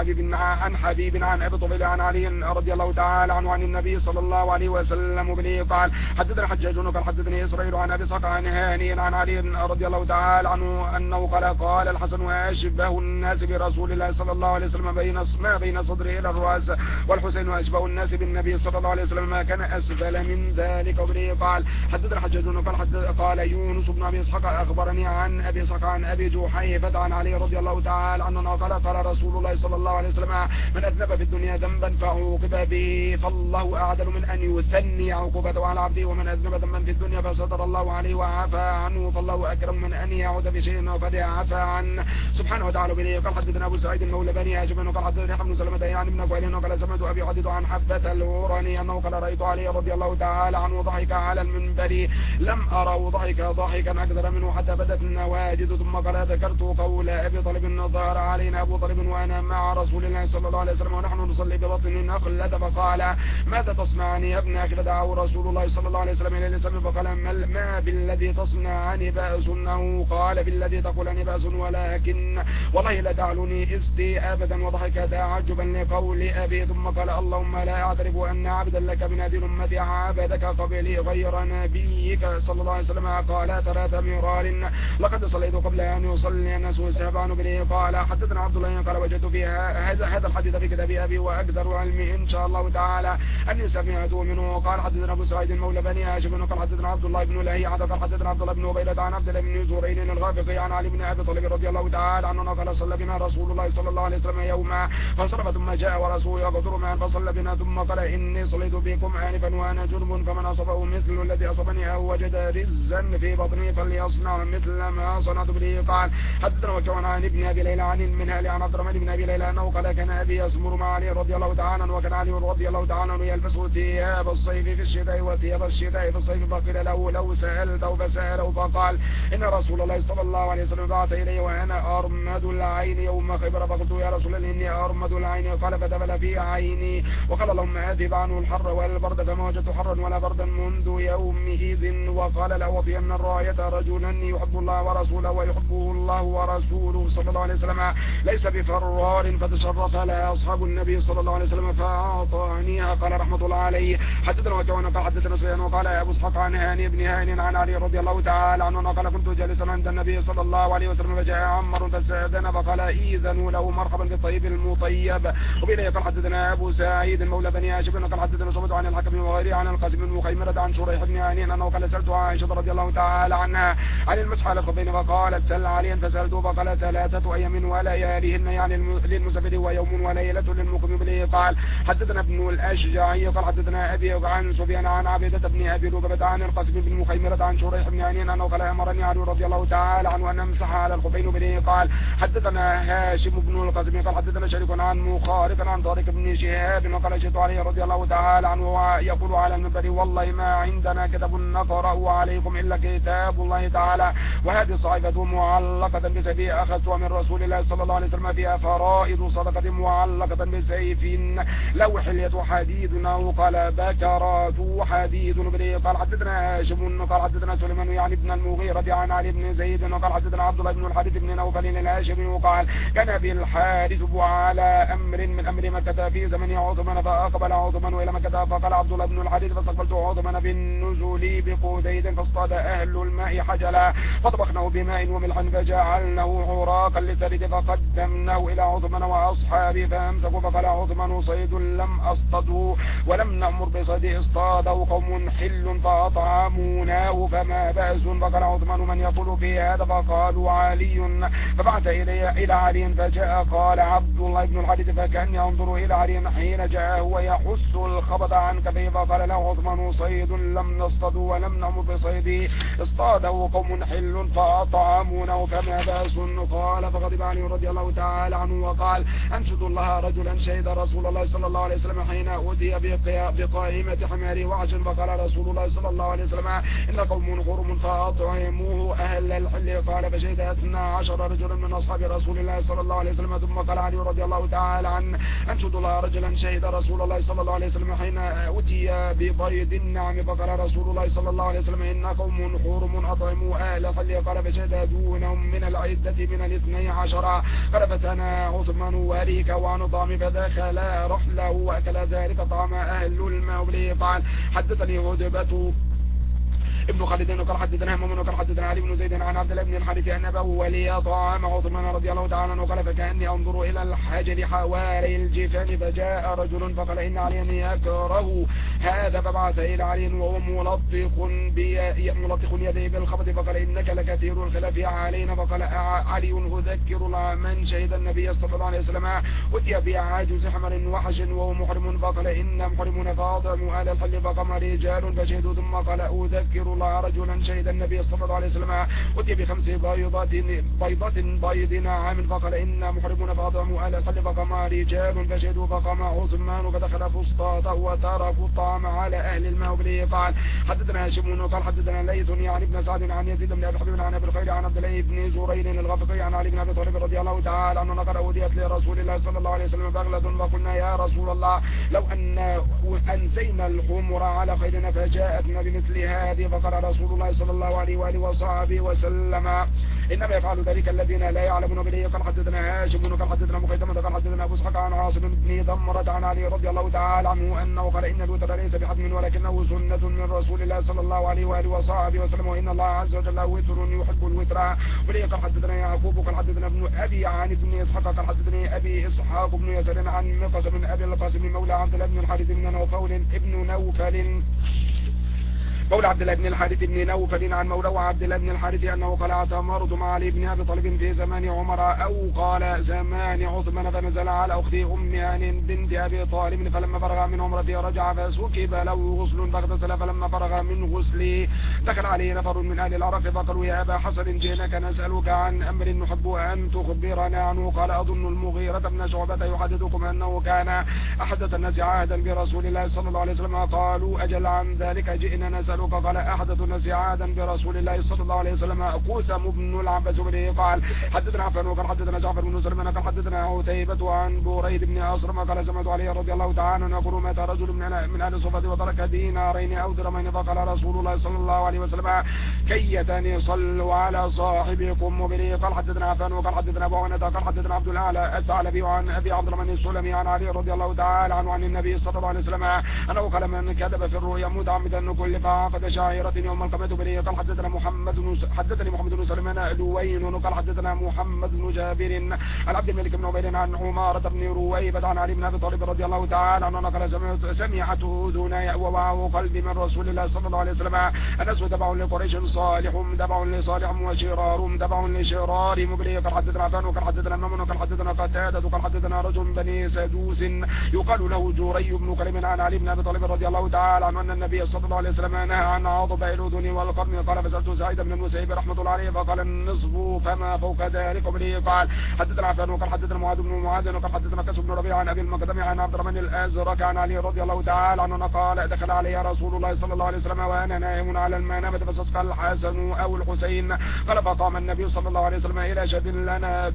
حبيب عن أبي طفيل عن علي رضي الله تعالى عنه عن النبي صلى الله عليه وسلم بليه قال حدثنا حجاج قال حدثني إسرائيل عن أبي إسحاق عن هاني عن علي رضي الله تعالى عنه أنه قال الحسن أشبه الناس برسول الله صلى الله عليه وسلم ما بين صدره إلى الرأس والحسين أشبه الناس بالنبي صلى الله عليه وسلم ما كان أسفل من ذلك. وبه قال حدثنا حجاج قال يونس بن أبي إسحاق أخبرني عن أبي إسحاق عن أبي جحيفة عن علي رضي الله تعالى عنه قال رسول الله صلى الله عليه وسلم من أذنب في الدنيا ذنبا فعوقب به فالله أعدل من أن يثني عقوبته على عبده ومن أذنب ذنبا في الدنيا فستر الله عليه وعفى عنه فالله أكرم من أن يعود بشيء وقد عفى عنه سبحانه وتعالى. به قال حدثنا أبو سعيد مولى بني هاشم قال حدثنا بن سلمة يعني بن قيل قال سمعت أبي يحدث عن حبة الهراني أنه قال رأيت علي رضي الله تعالى عنه ضحك على المنبر لم أروا ضحكا أكثر منه حتى بدت النواجذ. ثم قال ذكرت قول أبي طالب ظهر علينا أبو طالب وأنا مع رسول الله صلى الله عليه وسلم ونحن نصلي ببطن النخلة فقال ماذا تصنعني يا ابن أخي فدعاه رسول الله صلى الله عليه وسلم إلى الإسلام فقال ما بالذي تصنعني بأس أو قال بالذي تقولني بأس ولكن والله لا تعلني استي أبدا وضحك تعجبا لقول أبي. ثم قال اللهم لا أعترف أن عبدا لك من هذه الأمة عبدك قبلي غير نبيك صلى الله عليه وسلم قال 3 مرار لقد صليت قبل أن يصلي الناس والسهبان بليه. قال حدثنا عبد الله قال وجدت فيها هذا الحديث في كتاب أبي وأقدر علمي إن شاء الله تعالى أني سمعته منه. قال حدثنا أبو سعيد مولى بني هاشم قال حدثنا عبد الله بن لهيعة قال حدثنا عبد الله بن عبيدة عن عبد الله بن زهرين الغافقي عن علي بن أبي طالب رضي الله تعالى عنه قال صلى بنا رسول الله صلى الله عليه وسلم يوما فانصرف ثم جاء ورسوله يقدر معا فصلى بنا ثم قال إني صليت بكم آنفا وأنا جنب فمن أصبه مثل الذي أصبني أو وجد رزا في بطني فليصنع مثل ما صنعت به. قال حدثنا وكان عن ابن أبي ليلى عن المنهال عن عبد الرحمن بن أبي ليلى أنه قال كان أبي يسمر مع علي رضي الله تعالى عنه وكان علي رضي الله تعالى عنه يلبس ثياب الصيف في الشتاء وثياب الشتاء في الصيف فقيل له لو سألته فسأله فقال إن رسول الله صلى الله عليه وسلم بعث إلي وأنا أرمد العين يوم خيبر فقلت يا رسول الله إني أرمد العين قال فدبل في عيني وقال اللهم آذب عنه الحر والبرد فما وجدت حرا ولا بردا منذ يومئذ. وقال لأوطين الراية رجلا يحب الله ورسوله ويحبه الله ورسوله صلى الله عليه وسلم ليس بفرار فتشرف لها أصحاب النبي صلى الله عليه وسلم فأعطانيها. قال رحمة الله عليه حدثنا وكان قال حدثنا سفيان وقال أبو إسحاق عن هاني بن هاني عن علي رضي الله تعالى عنه قال كنت جالسا عند النبي صلى الله عليه وسلم فجاء عمر فاستأذن فقال إذنوا له مرحبا بالطيب المطيب. وبإليه قال حدثنا أبو سعيد مولى بني هاشم قال حدثنا صمد عن عن الحكم وغيره عن القاسم بن مخيمرة عن شريح بن هانئ أنه قال سألت عائشة رضي الله تعالى عنها عن المسح على الخفين فقالت سل عليا فسألته فقال 3 أيام ولياليهن يعني للمسافر ويوم وليلة للمقيم به. قال حدثنا ابن الأشجعي قال حدثنا أبي عن سفيان عن عبيدة بن أبي لبابة عن القاسم بن مخيمرة عن شريح بن هانئ أنه قال أمرني علي رضي الله تعالى عنه أن أمسح على الخفين به. قال حدثنا هاشم بن القاسم قال حدثنا شريك عن مخارق عن طارق بن شهاب وقال شهدت عليه رضي الله تعالى عنه يقول على المنبر والله ما عندنا كتاب نقرأ عليكم إلا كتاب الله تعالى وهذه الصحيفة معلقة بسيف أخذتها من رسول الله صلى الله عليه وسلم فيها فرائض صدقة معلقة بسيف لو حلية حديد أو قال بكرات حديد به. قال حدثنا هاشم قال حدثنا سليمان يعني ابن المغيرة عن علي بن زيد وقال حدثنا عبد الله بن الحارث بن نوفل الهاشمي وقال كان أبي الحارث على أمر من أمر مكة في زمن عثمان فأقبل عثمان إلى مكة فقال عبد الله بن الحارث فاستقبلت عثمان بالنزول بقوديد فاصطاد أهل الماء حجلا فطبخناه بماء وملح فجعلناه عراقا للثلج فقدمناه إلى عثمان وأصحابه فأمسكوا فقال عثمان صيد لم أصطده ولم نأمر بصيد اصطاده قوم حل فأطعموناه فما بأس. فقال عثمان من يقول في هذا فقالوا علي فبعث إلى علي فجاء قال عبد الله بن الحارث فكأني أنظر إلى علي حين جاء هو يحث الخبط عن كفيه فقال له عثمان صيد لم نصطده ولم نأمر بصيده اصطاده قوم حل فأطعمونه فما بأس. قال فغضب علي رضي الله تعالى عنه وقال أنشد الله رجلا شهد رسول الله صلى الله عليه وسلم حين أتي بقائمة حماره وعجل فقال رسول الله صلى الله عليه وسلم إن قوم حرم فأطعموه أهل الحل. قال فشهد 12 رجلا من أصحاب رسول الله صلى الله عليه وسلم. ثم قال علي رضي الله تعالى عنه أنشد الله رجلا شهد رسول الله صلى الله عليه وسلم حين أتي ببيض النعم فقال رسول الله صلى الله عليه وسلم إن قوم حرم أطعموا أهل الحل. قال فشهد دونهم من العدة من 12. قال فتنا عثمان وريك وعن طعم فدخل رحله وأكل ذلك طعم أهل المولي. قال حدثني هدبة ابن خالد وقال حدثنا همام وقال حدثنا علي بن زيد عن عبد الله بن الحارث أن أباه ولي طعام عثمان رضي الله تعالى عنه قال فكأني أنظر إلى الحجر حواري الجفان فجاء رجل فقال إن عليا يكره هذا فبعث إلى علي وهو ملطخ يديه بالخبط فقال إنك لكثير الخلاف علينا. فقال علي أذكر من شهد النبي صلى الله عليه وسلم أتي بعجوز حمر وحش وهو محرم فقال إن محرمون فأطعموا أهل الحل فقام رجال فشهدوا. ثم قال أذكر الله رجلا شهد النبي صلى الله عليه وسلم أتي ب5 بيضات بيض عام فقال إن محرمون فأطعموا أهل الحل فقام رجال فشهدوا. فقام عثمان فدخل فسطاطه وتركوا الطعام على أهل الماء. قال حدثنا هاشم وقال حدثنا ليث يعني ابن سعد عن يزيد بن أبي حبيب عن أبي الخير عن عبد الله بن زرير الغفقي عن علي بن أبي طالب رضي الله تعالى عنه قال أوديت لرسول الله صلى الله عليه وسلم بغلة فقلنا يا رسول الله لو أن أنسينا الحمر على خيرنا فجاءتنا بمثل هذه. فقال رسول الله صلى الله عليه وآله وصحبه وسلم إنما يفعل ذلك الذين لا يعلمون به. قال حدثنا هاشم وقال حدثنا مخيثمة قال حدثنا أبو اسحاق عن عاصم بن ضمرة عن علي رضي الله تعالى عنه أنه قال إن الوتر ليس بحتم ولكنه سنة من رسول الله صلى الله عليه وآله وصحبه وسلم وإن الله عز وجل وتر يحب الوتر. وليه قال حدثنا يعقوب قال حدثنا ابن أبي عن ابن إسحاق قال حدثني أبي إسحاق بن يسار عن مقسم بن أبي القاسم مولى عبد الله بن الحارث بن نوفل مولى عبد الله بن الحارث بن نوفل عن مولى عبد الله بن الحارث أنه قال اعتمرت مع علي بن أبي طالب في زمان عمر أو قال زمان عثمان فنزل على أختي أم هانئ بنت أبي طالب فلما فرغ من عمرته رجع فسكب له غسل فاغتسل فلما فرغ من غسله دخل عليه نفر من أهل العراق فقالوا يا أبا حسن جئناك نسألك عن أمر نحب أن تخبرنا عنه. قال أظن المغيرة بن شعبة يحدثكم أنه كان أحدث الناس عهدا برسول الله صلى الله عليه وسلم. قالوا أجل عن ذلك جئنا نسألك. قال أحدث الناس عهدا برسول الله صلى الله عليه وسلم قوثم بن العباس بن. قال حدثنا عفان وقال حدثنا جعفر بن سليمان قال حدثنا عتيبة عن بريد بن أصرم قال سمعت علي رضي الله تعالى عنه يقول مات رجل من أهل الصفة وترك دينارين أو درهمين فقال رسول الله صلى الله عليه وسلم كيتني صلوا على صاحبكم وبلي. قال حدثنا عفان وقال حدثنا أبو عنة قال حدثنا عبد الأعلى الثعلبي عن أبي عبد الرحمن السلمي عن علي رضي الله تعالى عنه عن النبي صلى الله عليه وسلم أنه قال من كذب في الرؤيا متعمدا كلف عقد شاعرة يوم القيامة به. قال حدثنا حدثني محمد بن سليمان لوين قال حدثنا محمد بن جابر عن عبد الملك بن عمير عن عمارة بن رويبة عن علي بن ابي طالب رضي الله تعالى عنه قال سمعت اذناي ووعى قلبي من رسول الله صلى الله عليه وسلم الناس تبع لقريش صالح تبع لصالح وشرار تبع لشرار مبلي. قال حدثنا عفان وقال حدثنا ممن وقال حدثنا قتادة وقال حدثنا رجل من بني سدوس يقال له جري بن كلم عن علي بن ابي طالب رضي الله تعالى عنه ان النبي صلى الله عليه وسلم نهى عن عضب الاذن والقرن. قال فسالت سعيد بن المسيب رحمه الله عليه فقال النصف فما فوق ذلك مبلي. قال حدثنا عفان وقال حدثنا معاذ بن معاذ وقال حدثنا كسب بن ربيعه عن ابي المقدم عن عبد الرحمن الازرق عن علي رضي الله تعالى عنه قال دخل علي رسول الله صلى الله عليه وسلم وانا نائم على المنامه فاستسقى الحسن او الحسين. قال فقام النبي صلى الله عليه وسلم الى شد لنا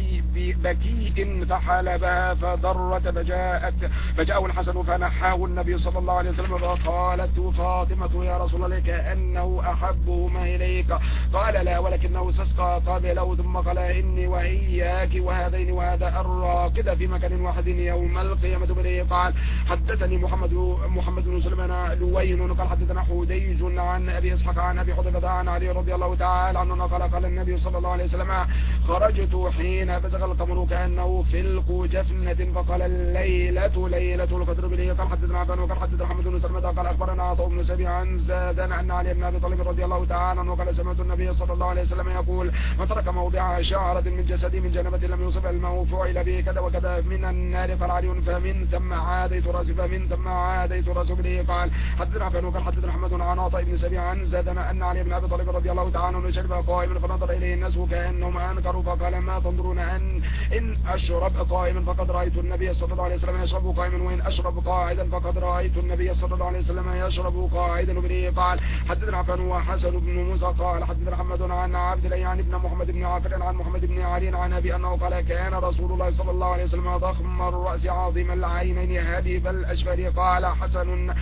بكيء فحلبها فضرت فجاءه الحسن فنحاه النبي صلى الله عليه وسلم فقالت فاطمه يا رسول الله كانه احبهما اليك. قال لا ولكنه استسقى قبله ثم قال اني واياك وهذين وهذا الراكد في مكان واحد يوم القيامه به. قال حدثني محمد بن سليمان لوين قال حدثنا حديج عن ابي اسحاق عن ابي حذيفه عن علي رضي الله تعالى عنه قال النبي صلى الله عليه وسلم خرجت حين بزغ القمر كانه فلق جفنه فقال الليله ليله القدر به. قال حدثنا عفان وقال حدثنا محمد بن سلمة قال اخبرنا عطاء بن سبيع عن زادان ان علي بن ابي طالب رضي الله تعالى عنه قال سمعت النبي صلى الله عليه وسلم يقول من ترك موضع شعرة من جسدي من جنبه لم يصب الماء فعل به كذا وكذا من النار قال علي فمن ثم عاديت راسي فمن ثم عاديت راسي به. قال حدثنا عفان وقال حدثنا محمد عن عطاء بن سبيع عن زادان ان علي بن ابي طالب رضي الله تعالى عنه شرب قائما فنظر اليه الناس كانهم انكروا فقال ما تنظرون ان اشرب قائما فقد رايت النبي صلى الله عليه وسلم يشرب قائما وان اشرب قاعدا فقد رايت النبي صلى الله عليه وسلم يشرب قاعدا به. قال حدثنا عفان وحسن بن موسى قال حدثنا محمد عن عبد الله عن ابن محمد بن عاقل عن محمد بن علي عن ابي انه قال كان رسول الله صلى الله عليه وسلم ضخم الراس عظيم العينين هادب الاشفار. قال حسن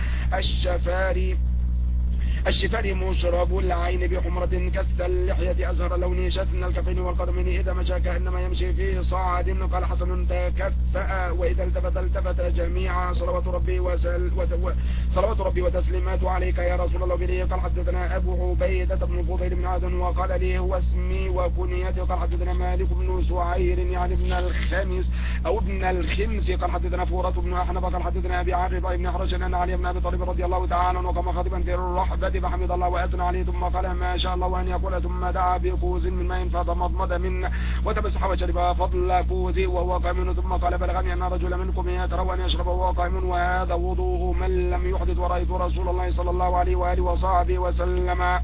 الشفار مشرب العين بحمرة كث اللحية أزهر لون شثن الكفين والقدمين إذا مشى كأنما يمشي في صاعد. قال حسن تكفأ وإذا التفت جميعا صلوات ربي وتسليمات عليك يا رسول الله بليه. قال حدثنا أبو عبيدة بن فضيل بن عدن وقال لي هو اسمي وكنيتي. قال حدثنا مالك بن سعير يعني ابن الخمس قال حدثنا فورة بن أحنف قال حدثنا أبي عرب بن حرش أن علي بن أبي طالب رضي الله تعالى عنه وقام خاطبا في الرحبة فحمد الله وأثنى عليه ثم قال ما شاء الله أن يقول ثم دعا بكوز من ماء فضمضمض منه وتمسح وشرب فضل كوز وهو قائم ثم قال بلغني أن رجلا منكم يكره أن يشرب وهو قائم وهذا وضوء من لم يحدث ورأيت رسول الله صلى الله عليه وآله وصحبه وسلم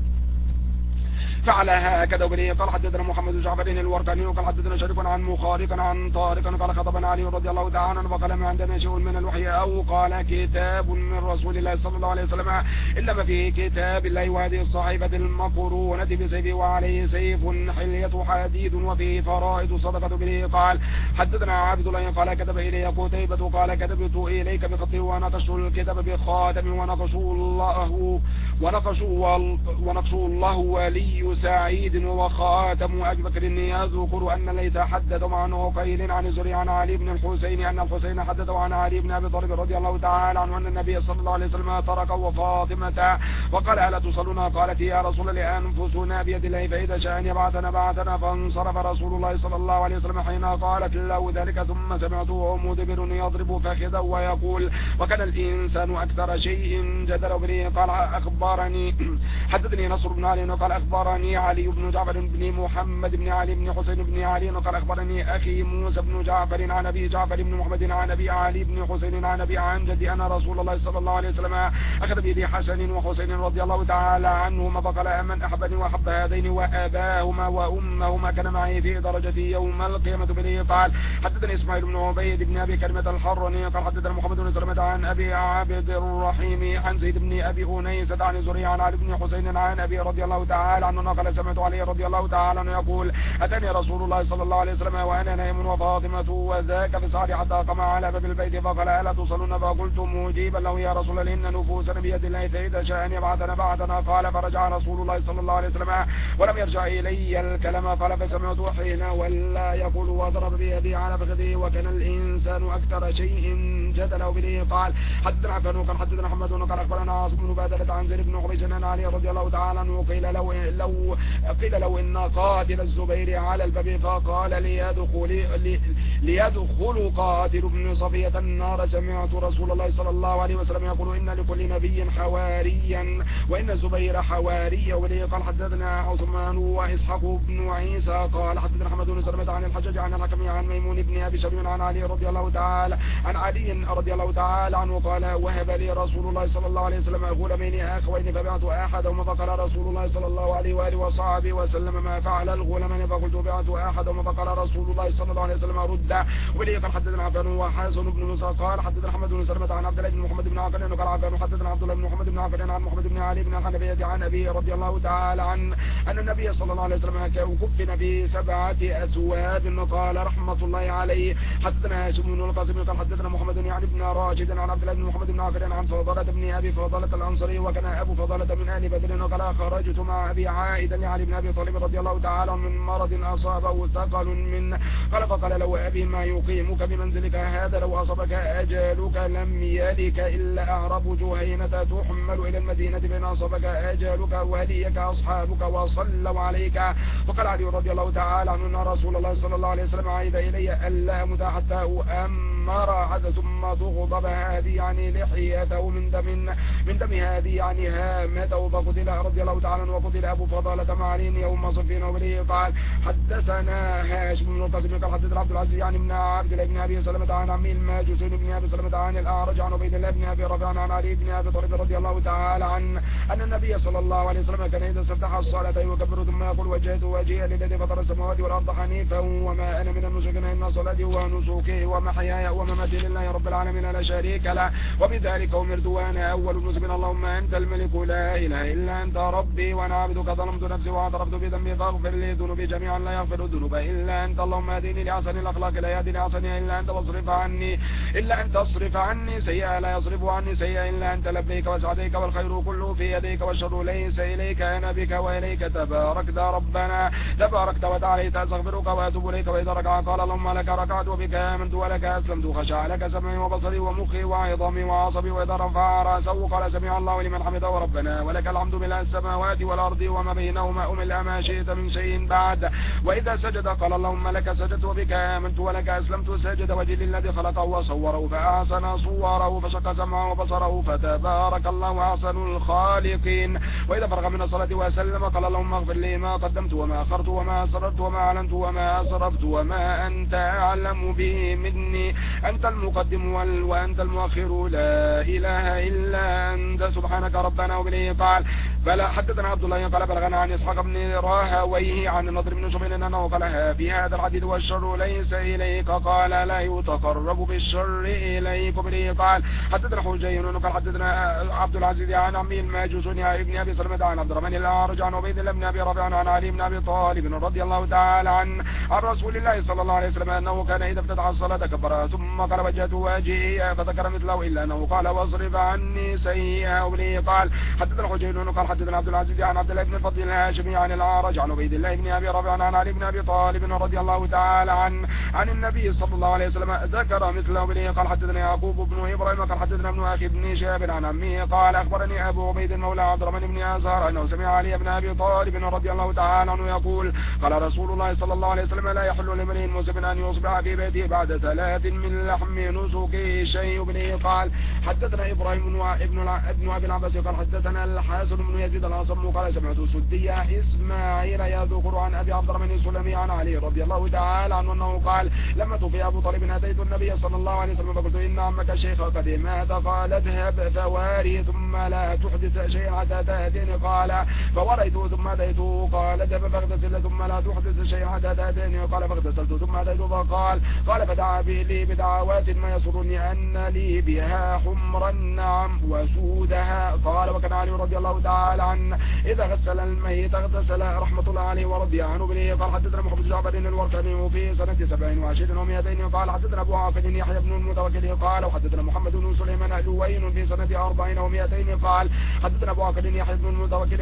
فعل هكذا بني. قال حدثنا محمد بن جعفر الورقاني وقال حدثنا شريف عن مخارق عن طارق قال خطبنا علي رضي الله تعالى عنه وقال ما عندنا شيء من الوحي او قال كتاب من رسول الله صلى الله عليه وسلم الا ما فيه كتاب الله وهذه الصحيفه المقرونه بسيف وعليه سيف حليه حديد وفيه فرائض صدقه به. قال حدثنا عبد الله قال كتب الي قتيبة قال كتبت اليك بخطه ونقشوا الكتاب بخاتم ونقشوا الله ولي سعيد وخاتم أبي بكر يذكر أن ليس حدث عن عقيل عن زري عن علي بن الحسين أن الحسين حدث عن علي بن أبي طالب رضي الله تعالى عنه أن النبي صلى الله عليه وسلم ترك وفاطمة وقال ألا تصلون؟ قالت يا رسول الله أنفسنا بيد الله فإذا شاء أن يبعثنا بعثنا. فانصرف رسول الله صلى الله عليه وسلم حين قالت له ذلك ثم سمعته مدبر يضرب فخذا ويقول وكان الإنسان أكثر شيء جدل به. قال أخبرني حدثني نصر بن علي قال أخبرني علي بن جعفر بن محمد بن علي بن حسين بن علي قال أخبرني أخي موسى بن جعفر عن أبي جعفر بن محمد عن أبي علي بن حسين عن أبي عن جدي أن رسول الله صلى الله عليه وسلم أخذ بيد حسن وحسين رضي الله تعالى عنهما فقال من أحبني وأحب هذين وأباهما وأمهما كان معي في درجتي يوم القيامة بليه. قال حدثني إسماعيل بن عبيد بن أبي كلمة الحرني قال حدثنا محمد بن سلمة عن أبي عبد الرحيم عن زيد بن أبي أنيسة عن زري عن علي بن حسين عن أبي رضي الله تعالى عنه قال سمعت علي رضي الله تعالى عنه يقول أتاني رسول الله صلى الله عليه وسلم وأنا نائم وفاطمة وذاك في السهر حتى قام على باب البيت فقال ألا تصلون؟ فقلت مجيبا له يا رسول الله إن نفوسنا بيد الله فإذا شاء أن يبعثنا بعثنا. قال فرجع رسول الله صلى الله عليه وسلم ولم يرجع إلي الكلام. قال فسمعت حين ولا يقول وضرب بيدي على فخذه وكان الإنسان أكثر شيء جدله به. قال حدثنا عفان قال حدثنا محمد قال أخبرنا عاصم بن بادلة عن زيد بن حبيش عن علي رضي الله تعالى عنه قيل له إن قاتل الزبير على الباب فقال ليدخل قاتل ابن صفية النار. سمعت رسول الله صلى الله عليه وسلم يقول إن لكل نبي حواريا وإن الزبير حواري. وليه قال حدثنا عثمان وإسحاق بن عيسى قال حدثنا حمد بن سلمة عن الحجاج عن الحكم عن ميمون بن أبي شبيب عن علي رضي الله تعالى عنه قال وهب لي رسول الله صلى الله عليه وسلم غلامين أخوين فبعت أحدهما فقال رسول الله صلى الله عليه وآله وصحبه وسلم ما فعل الغلمان فقلت بعت أحدهما فقال رسول الله صلى الله عليه وسلم رد. وليه قال حدثنا عفان وحسن بن موسى قال حدثنا حمد بن سلمة عن عبد الله بن محمد بن عقل قال عفان حدثنا عبد الله بن محمد بن عقل عن محمد بن علي بن الحنفية عن أبيه رضي الله تعالى عنه أن النبي صلى الله عليه وسلم كفن في 7 أسواد قال رحمة الله عليه. حدثنا هاشم بن القاسم قال حدثنا محمد يعني بن راشد عن عبد الله بن محمد بن عقل عن فضالة بن أبي فضالة الأنصاري وكان أبو فضالة من آل بدر قال خرجت مع أبي عائدا لعلي بن أبي طالب رضي الله تعالى من مرض أصابه ثقل من قال فقال له أبي ما يقيمك بمنزلك هذا لو أصابك أجالك لم يلك إلا أعرب جهينة تحمل إلى المدينة فإن أصابك أجالك وليك أصحابك وصلوا عليك. وقال علي رضي الله تعالى عنه أن رسول الله صلى الله عليه وسلم عيد إلي ألا أمت حتى أمر ثم تغضب هذه يعني لحيته من دم هذه يعني هامته فقتل رضي الله تعالى عنه. وقتل أبو فضالة مع علي يوم صفين. وليه قال حدثنا هاشم بن القاسم قال حدثنا عبد العزيز يعني من عبد الله بن أبي سلمة عن عمي الماجوسين بن أبي سلمة عن الأعرج عن عبيد الله بن أبي رافع عن علي بن أبي طالب رضي الله تعالى عنه أن النبي صلى الله عليه وسلم كان إذا استفتح الصلاة يكبر ثم يقول وجهت وجهي للذي فطر السماوات والأرض حنيفا وما أنا من المشركين إن صلاتي ونسكي ومحياي ومماتي لله رب العالمين لا شريك له وبذلك أمرت وأنا أول المسلمين. اللهم أنت الملك لا إله إلا أنت ربي وأنا عبدك ظلمت نفسي واعترفت بذنبي فاغفر لي ذنوبي جميعا لا يغفر الذنوب إلا أنت. اللهم اهدني لأحسن الأخلاق لا يهدي لأحسنها إلا أنت واصرف عني سيئة لا يصرف عني سيئة إلا أنت. لبيك وسعديك والخير كله في يديك والشر ليس إليك أنا بك وإليك تباركت ربنا تباركت وتعاليت. أستغفرك وأتوب إليك. وإذا ركع قال اللهم لك ركعت وبك آمنت ولك أسلمت خشع لك سمعي وبصري ومخي وعظامي وعصبي. وإذا رفع رأسه قال سمع الله لمن حمده وربنا ولك الحمد ملء السماوات والأرض وما بينهما أملأ ما شئت من شيء بعد. وإذا سجد قال اللهم لك سجدت وبك آمنت ولك أسلمت. سجد وجه الذي خلقه وصوره فأحسن صوره فشق سمعه وبصره فتبارك الله أحسن الخالقين. وإذا فرغ من الصلاة وسلم قال اللهم اغفر لي ما قدمت وما أخرت وما أسررت وما أعلنت وما أسرفت وما أنت أعلم به مني أنت المقدم وأنت المؤخر لا إله إلا أنت سبحانك ربنا. وبليه قال فلا حدثنا عبد الله قال بلغنا عن إسحاق بن راهويه عن النضر بن شميل أنه قال في هذا الحديث والشر ليس إليك قال لا يتقرب بالشر إليك. وبليه قال حدثنا حجين قال حدثنا عبد العزيز عن عمي الماجوسون ابن أبي سلمة عن عبد الرحمن الأعرج عن عبيد الله بن أبي رافع عن علي بن أبي طالب رضي الله تعالى عن رسول الله صلى الله عليه وسلم أنه كان إذا افتتح الصلاة كبر ثم قال وجهت وجهي فذكر مثله إلا أنه قال واصرف عني سيئة. وبليه قال حدثنا حجين قال حدثنا عبد العزيز عن عبد الله بن الفضل الهاشمي عن الأعرج عن عبيد الله بن أبي رافع عن علي بن أبي طالب رضي الله تعالى عن النبي صلى الله عليه وسلم ذكر مثله. وبليه قال حدثنا يعقوب بن إبراهيم قال حدثنا ابن أخي بن شهاب عن عمه قال أخبرني أبو عبيد مولى عبد الرحمن بن أزهر أنه سمع علي بن أبي طالب رضي الله تعالى عنه يقول قال رسول الله صلى الله عليه وسلم لا يحل لامرئ مسلم أن يصبح في بيته بعد 3 من لحم نسكه شيء. وبليه قال حدثنا إبراهيم ابن أبي العباس قال حدثنا الحسن بن يزيد الأصم قال سمعت سدية إسماعيل يذكر عن أبي عبد الرحمن السلمي عن علي رضي الله تعالى عنه أنه قال لما توفي أبو طالب أتيت النبي صلى الله عليه وسلم فقلت إن عمك شيخ قد مات قال اذهب فواري ثم لا تحدث شيئا حتى تأتيني قال فوريت ثم أتيته قال اذهب فاغتسل ثم لا تحدث شيئا حتى تأتيني قال فاغتسلت ثم أتيت فقال فدعا لي بدعوات ما يسرني أن لي بها حمر النعم وسودها. قال وكان علي رضي الله تعالى عنه إذا غسل الميت اغتسل رحمة الله عليه ورضي عنه به. قال حدثنا محمد بن جعفر الورقاني في سنة 27 و200. قال حدثنا أبو عاقل يحيى بن المتوكل قال وحدثنا محمد بن سليمان الوين في سنة 40 و200. قال حدثنا أبو عاقل يحيى بن المتوكل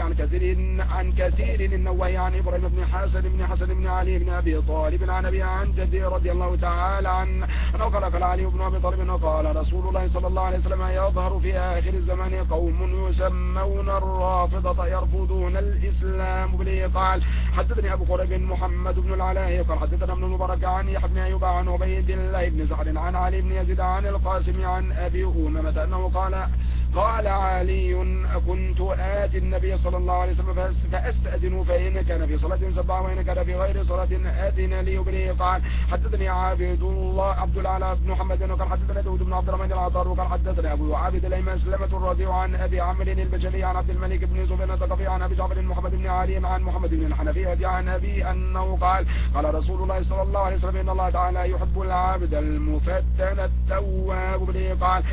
عن كثير النووي عن إبراهيم بن حسن بن علي بن أبي طالب عن أبي عن جدي رضي الله تعالى عنه أنه قال علي بن أبي طالب قال رسول الله صلى الله عليه وسلم يظهر في آخر الزمان قوم يسمون الرافضة يرفضون الإسلام به. قال حدثني أبو قريب محمد بن العلاء قال حدثنا ابن المبارك عن يحيى بن أيوب عن عبيد الله بن سعد عن علي بن يزيد عن القاسم عن أبي أمامة أنه قال علي كنت آتي النبي صلى الله عليه وسلم فأستأذن فإن كان في صلاة سبعة وإن كان في غير صلاة أذن لي به. قال حدثني عبد العلاء بن محمد قال حدثنا داود بن عبد الرحمن العطار وقال حدثنا أبو عابد الأيمن سلمة الرضي عن أبي عمرو البجلي عن عبد الملك بن زبير الثقفي عن أبي جعفر محمد بن علي عن محمد بن الحنفية عن أبي أنه قال رسول الله صلى الله عليه وسلم إن الله تعالى يحب العابد المفتن التواب به. قال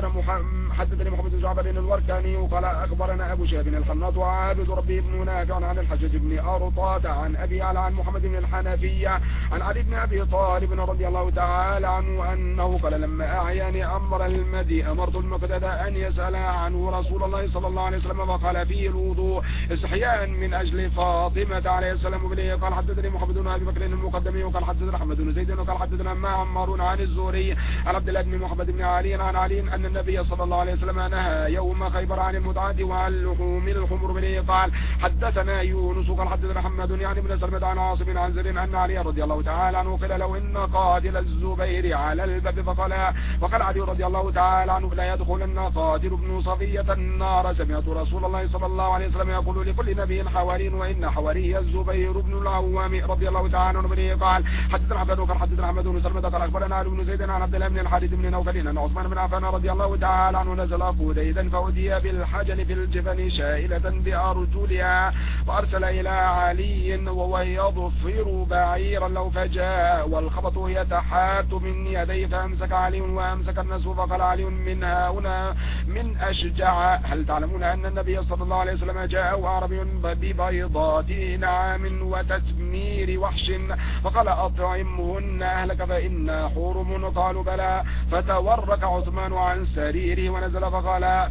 حدثني محمد بن جعفر الوركاني وقال أخبرنا أبو شهاب الحناط وعابد ربي بن نافع عن الحجاج بن أرطاة عن أبي على عن محمد بن الحنفية عن علي بن أبي طالب رضي الله تعالى عنه أنه قال لما أعياني أمر المدي أمرت المقداد أن يسأل عنه رسول الله صلى الله عليه وسلم وقال فيه الوضوء استحياء من أجل فاطمة عليه السلام بليه. قال حدثني محمد بن أبي بكر المقدمي وقال حدثنا أحمد بن زيد وقال حدثنا معمر عن الزهري عن عبد الله بن محمد بن علي عن علي أن النبي صلى الله عليه وسلم نهى يوم خيبر عن المتعة وعن لحوم الخمر بليه. قال حدثنا يونس وقال حدثنا حماد يعني بن سلمة عن عاصم عن زر أن علي رضي الله تعالى عنه قيل له إن قاتل الزبير على الباب فقال علي رضي الله تعالى عنه لا يدخلن قاتل ابن صفية النار. سمعت رسول الله صلى الله عليه وسلم يقول لكل نبي حواري وإن حواري الزبير بن العوام رضي الله تعالى عنه. قال حدثنا عبد وقال حدثنا حماد بن سلمة قال أخبرنا علي بن زيد عن عبد الله بن الحارث بن نوفل أن عثمان بن عفان رضي الله تعالى عنه نزل قديدا فأودي بالحجن في الجبن شائلة بأرجلها فأرسل إلى علي وهو يضفر بعيرا له فجاء والخبط يتحات من يديه فأمسك علي وأمسك الناس فقال علي من هنا من أشجع هل تعلمون أن النبي صلى الله عليه وسلم جاء عربي ببيضات نعام وتتمير وحش فقال أطعمهن أهلك فإن حرم قالوا بلى فتورك عثمان عن سريره ونزل فقال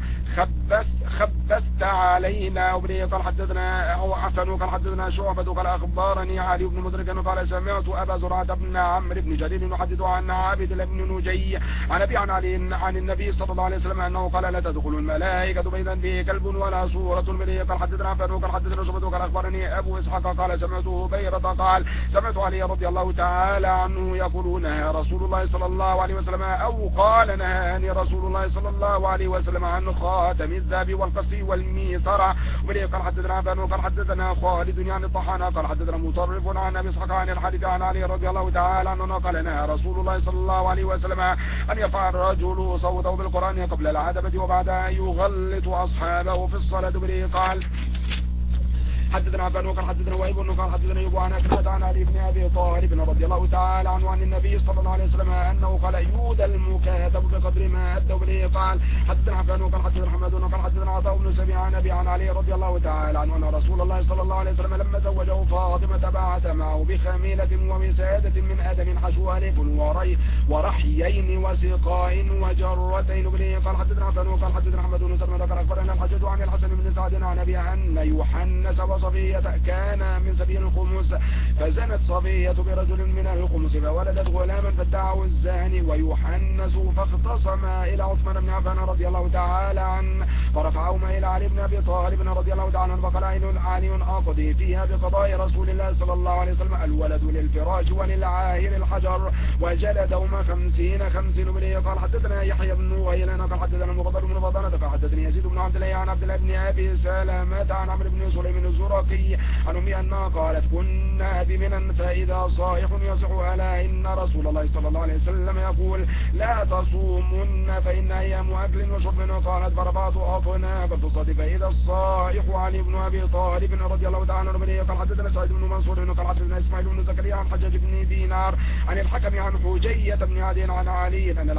خبثت علينا وبني. قال حدثنا أو عفن وقال حدثنا شعبة قال أخبرني علي بن مدرك قال سمعت أبا زرعة بن عمرو بن جرير يحدث عن عابد بن نجي عن أبي عن علي عن النبي صلى الله عليه وسلم أنه قال لا تدخل الملائكة بيتا به كلب ولا صورة الملائكة. قال حدثنا عفن وقال حدثنا شعبة قال أخبرني أبو إسحاق قال سمعت هبيرة قال سمعت علي رضي الله تعالى عنه يقول نهى رسول الله صلى الله عليه وسلم أو قال نهاني رسول الله صلى الله عليه وسلم عن خاتم الذهب والقصي والميثرة. قال حدثنا عفان وقال حدثنا خالد يعني الطحان قال حدثنا مطرف عن ابي اسحاق عن الحارث عن علي رضي الله تعالى عنه قال نهى رسول الله صلى الله عليه وسلم ان يرفع الرجل صوته بالقران قبل العتبة وبعدها يغلط اصحابه في الصلاة به. قال حدثنا عفان وقال حدثنا وهيب وقال حدثنا أيوب عن أكرمة عن علي بن أبي طالب رضي الله تعالى عنه عن النبي صلى الله عليه وسلم أنه قال يؤدى المكاتب بقدر ما أدوا به. قال حدثنا عفان وقال حدثنا حماد وقال حدثنا عطاء بن سبيع عن أبي عن علي رضي الله تعالى عنه أن رسول الله صلى الله عليه وسلم لما زوجه فاطمة بعث معه بخميلة ووسادة من آدم حشو ألف ورحيين وسقاء وجرتين به. قال حدثنا عفان وقال حدثنا حماد بن سلمة قال أخبرنا الحجاج عن الحسن بن سعد عن أبي أن يحنس صفية كان من سبيل الخمس فزنت صفية برجل من الخمس فولدت غلاما فادعوا الزاني ويحنس فاختصما إلى عثمان بن عفان رضي الله تعالى عنه فرفعهما إلى علي بن أبي طالب رضي الله تعالى عنه فقال علي أقضي فيها بقضاء رسول الله صلى الله عليه وسلم الولد للفراش وللعاهر الحجر وجلدهما 50 بليه. قال حدثنا يحيى بن وهيلان قال حدثنا المفضل بن فضالة قال حدثني يزيد بن عبد الله عن عبد الله بن أبي سلمة عن عمرو بن سليم الزرقي عن أمي أنها قالت كنا بمنى فإذا صائح يصح ألا إن رسول الله صلى الله عليه وسلم يقول لا تصومن فإن أيام أكل وشرب. قالت فرفعت أطناب الفصاد فإذا الصائح علي بن أبي طالب رضي الله تعالى عنه قال حدثنا سعيد بن منصور قال حدثنا إسماعيل بن زكريا عن حجاج بن دينار عن الحكم عن حجية بن عدي عن علي أن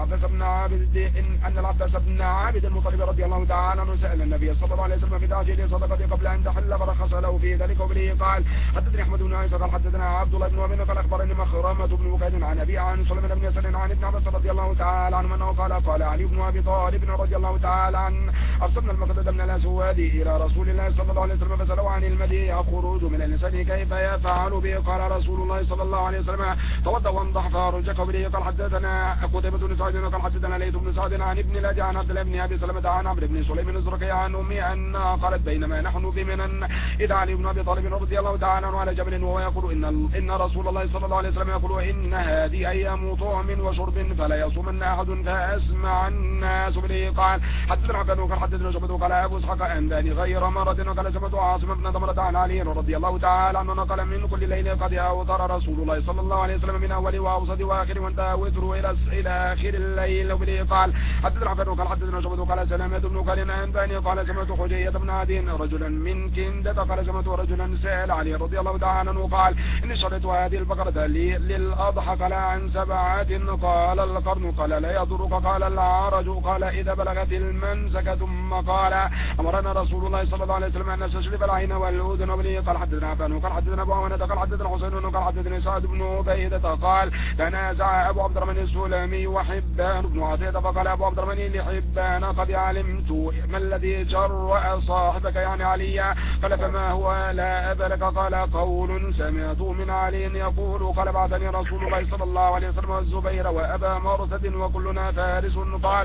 العباس بن عابد المطلب رضي الله تعالى عنه سأل النبي صلى الله عليه وسلم في تعجيل صدقته قبل أن تحل فرخص فسأله في ذلك وبه قال حدثني أحمد بن عيسى قال حدثنا عبد الله بن وابن قال أخبرني مخرمة بن بكير عن أبي عن سليمان بن يسار عن ابن عباس رضي الله تعالى عنه أنه قال علي بن أبي طالب رضي الله تعالى عنه أرسلنا المقداد من الأسود إلى رسول الله صلى الله عليه وسلم فسألوا عن المدي يخرج من الإنسان كيف يفعل به قال رسول الله صلى الله عليه وسلم توضأ وانضح فارجك به قال حدثنا قتيبة بن سعيد قال حدثنا ليث بن سعد عن ابن الأجع عن عبد الله بن أبي سلمة عن عمرو بن سليم الزرقي عن أمي أن قالت بينما نحن بمنن إذا علي بن أبي طالب رضي الله تعالى عنه على جبل وهو يقول إن رسول الله صلى الله عليه وسلم يقول إن هذه أيام طعم وشرب فلا يصومن أحد فأسمع الناس به قال حدثنا عبد قال حدثنا شعبة قال أبو إسحاق أنباني غير مرة وقال سمعت عاصم بن ضمرة عن علي رضي الله تعالى عنه قال من كل ليلة قد أوتر رسول الله صلى الله عليه وسلم من أول وأوسط وآخر وانتهى وتره إلى آخر الليل وبه قال حدثنا عبد قال حدثنا شعبة قال سلامة بن قال أنباني قال سمعت حجية بن عدي رجلا من كندة قال سمعت رجلا سأل علي رضي الله تعالى عنه قال إن شريت هذه البقرة للأضحى قال عن 7 قال القرن قال لا يضرك قال العرج قال إذا بلغت المنسك ثم قال أمرنا رسول الله صلى الله عليه وسلم أن نستشرف العين والأذن وبه قال حدثنا عبان قال حدثنا أبو عوانة قال حدثنا حسين قال حدثنا سعد بن عبيدة قال تنازع أبو عبد الرحمن السلمي وحبان بن عطية فقال أبو عبد الرحمن لحبان قد علمت ما الذي جرأ صاحبك يعني علي قال فما هو لا أبلك قال قول سمعت من علي يقول قال بعثني رسول الله صلى الله عليه وسلم والزبير وأبا مرثد وكلنا فارس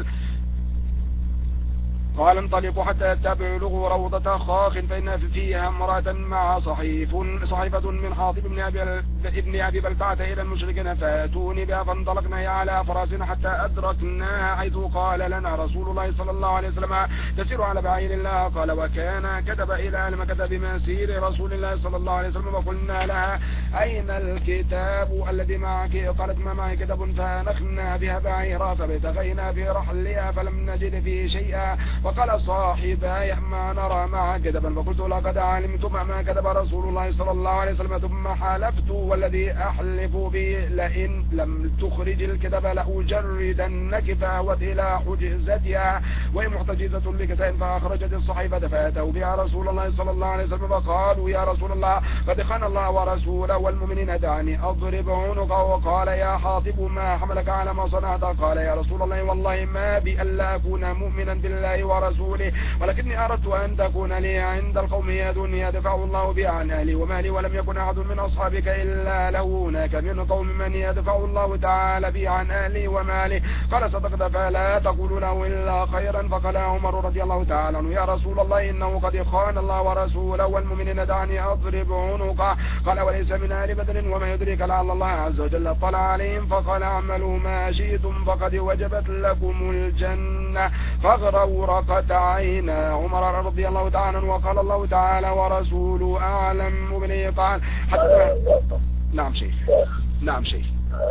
قال انطلقوا حتى تبلغوا روضة خاخ فإن فيها امرأة مع صحيفة من حاطب ابن أبي بلتعة إلى المشركين فاتوني بها فانطلقنا على فراسنا حتى أدركناها حيث قال لنا رسول الله صلى الله عليه وسلم تسير على بعير الله قال وكان كتب إلى المكتب بمسير رسول الله صلى الله عليه وسلم وقلنا لها أين الكتاب الذي معك قالت ما معي كتاب فنخنا بها بعيرا فابتغينا في رحلها فلم نجد فيه شيئا وقال صاحباي ما نرى معها كتبا فقلت لقد علمت ما كتب رسول الله صلى الله عليه وسلم ثم حلفت والذي أحلف به لئن لم تخرج الكتاب لأجردنك فأهوت إلى حجزتها وهي محتجزة لكتاب فأخرجت الصحيفة فأتوا بها رسول الله صلى الله عليه وسلم فقالوا يا رسول الله قد خان الله ورسوله والمؤمنين دعني أضرب عنقه وقال يا حاطب ما حملك على ما صنعت قال يا رسول الله والله ما بي ألا أكون مؤمنا بالله ورسوله ولكني أردت أن تكون لي عند القوم يد يدفع الله بها عن أهلي ومالي ولم يكن أحد من أصحابك إلا له هناك من قوم من يدفع الله تعالى بي عن أهلي ومالي قال صدقت فلا تقول له إلا خيرا فقال عمر رضي الله تعالى عنه يا رسول الله إنه قد خان الله ورسوله والمؤمنين دعني أضرب عنقه قال وليس من آل بدر وما يدريك لعل الله عز وجل اطلع عليهم فقال اعملوا ما شئتم فقد وجبت لكم الجنة فاغرورقت عينا عمر رضي الله تعالى عنه وقال الله تعالى ورسوله أعلم به قال حتى نعم شيخ نعم شيخ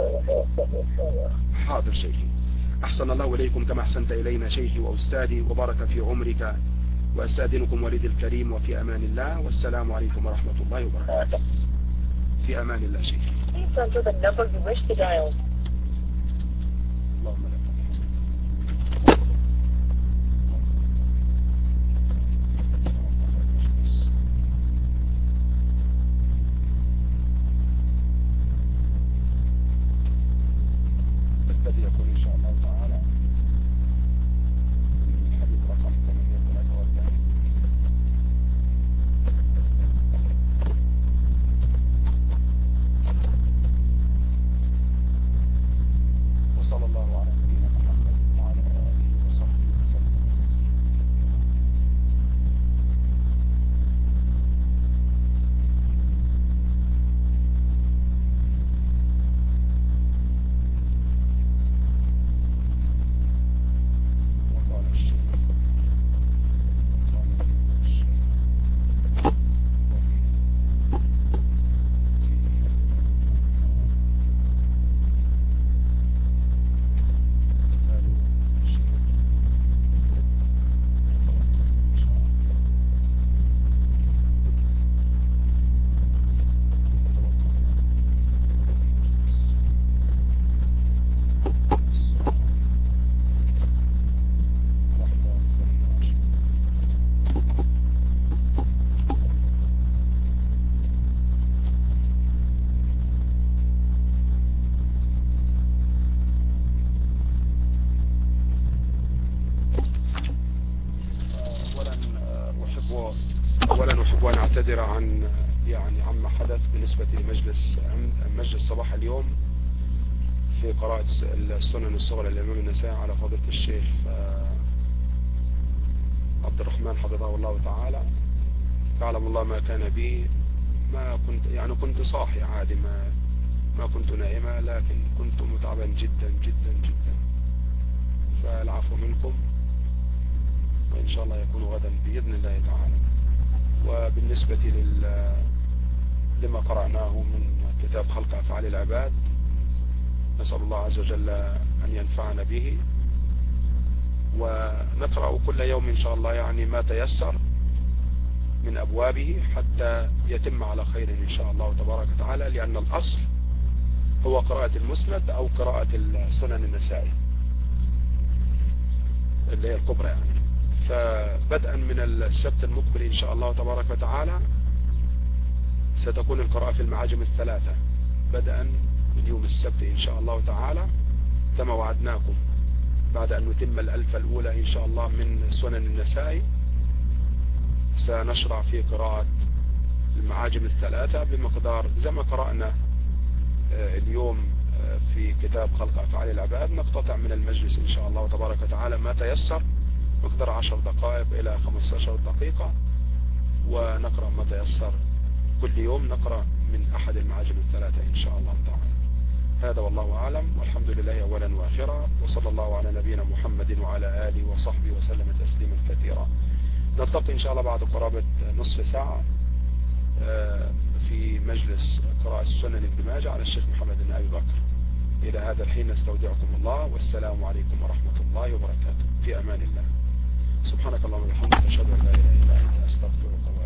حاضر شيخي أحسن الله إليكم كما أحسنت إلينا شيخي وأستاذي وبارك في عمرك وأستأذنكم والدي الكريم وفي أمان الله والسلام عليكم ورحمة الله وبركاته في أمان الله شيخي اللهم لك الذي يكون إن شاء الله تعالى الحديث رقم 843 بسم حدث بالنسبة لمجلس صباح اليوم في قراءة السنن الصغرى للإمام النسائي على فضيلة الشيخ عبد الرحمن حفظه الله تعالى. يعلم الله ما كان بي، ما كنت يعني كنت صاحي عادي، ما كنت نائمة، لكن كنت متعبا جدا جدا جدا، فالعفو منكم، وإن شاء الله يكون غدا بإذن الله تعالى. وبالنسبة لما قرأناه من كتاب خلق أفعال العباد، نسأل الله عز وجل أن ينفعنا به، ونقرأ كل يوم إن شاء الله يعني ما تيسر من أبوابه حتى يتم على خير إن شاء الله تبارك وتعالى، لأن الأصل هو قراءة المسند أو قراءة السنن النسائي اللي هي الكبرى يعني. فبدءا من السبت المقبل إن شاء الله تبارك وتعالى ستكون القراءة في المعاجم الثلاثة، بدءا من يوم السبت إن شاء الله تعالى كما وعدناكم، بعد أن نتم الألفة الأولى إن شاء الله من سنن النسائي سنشرع في قراءة المعاجم الثلاثة بمقدار زي ما قرأنا اليوم في كتاب خلق أفعال العباد. نقتطع من المجلس إن شاء الله تبارك وتعالى ما تيسر، مقدار 10 دقائق إلى 15 دقيقة، ونقرأ ما تيسر كل يوم، نقرأ من أحد المعاجم الثلاثة إن شاء الله تعالى. هذا والله أعلم، والحمد لله أولا وآخرا، وصلى الله على نبينا محمد وعلى آله وصحبه وسلم تسليما كثيرا. نلتقي إن شاء الله بعد قرابة نصف ساعة في مجلس قراءة سنن ابن ماجه على الشيخ محمد بن أبي بكر. إلى هذا الحين نستودعكم الله، والسلام عليكم ورحمة الله وبركاته، في أمان الله. سبحانك اللهم وبحمدك، أشهد أن لا إله إلا أنت، أستغفرك.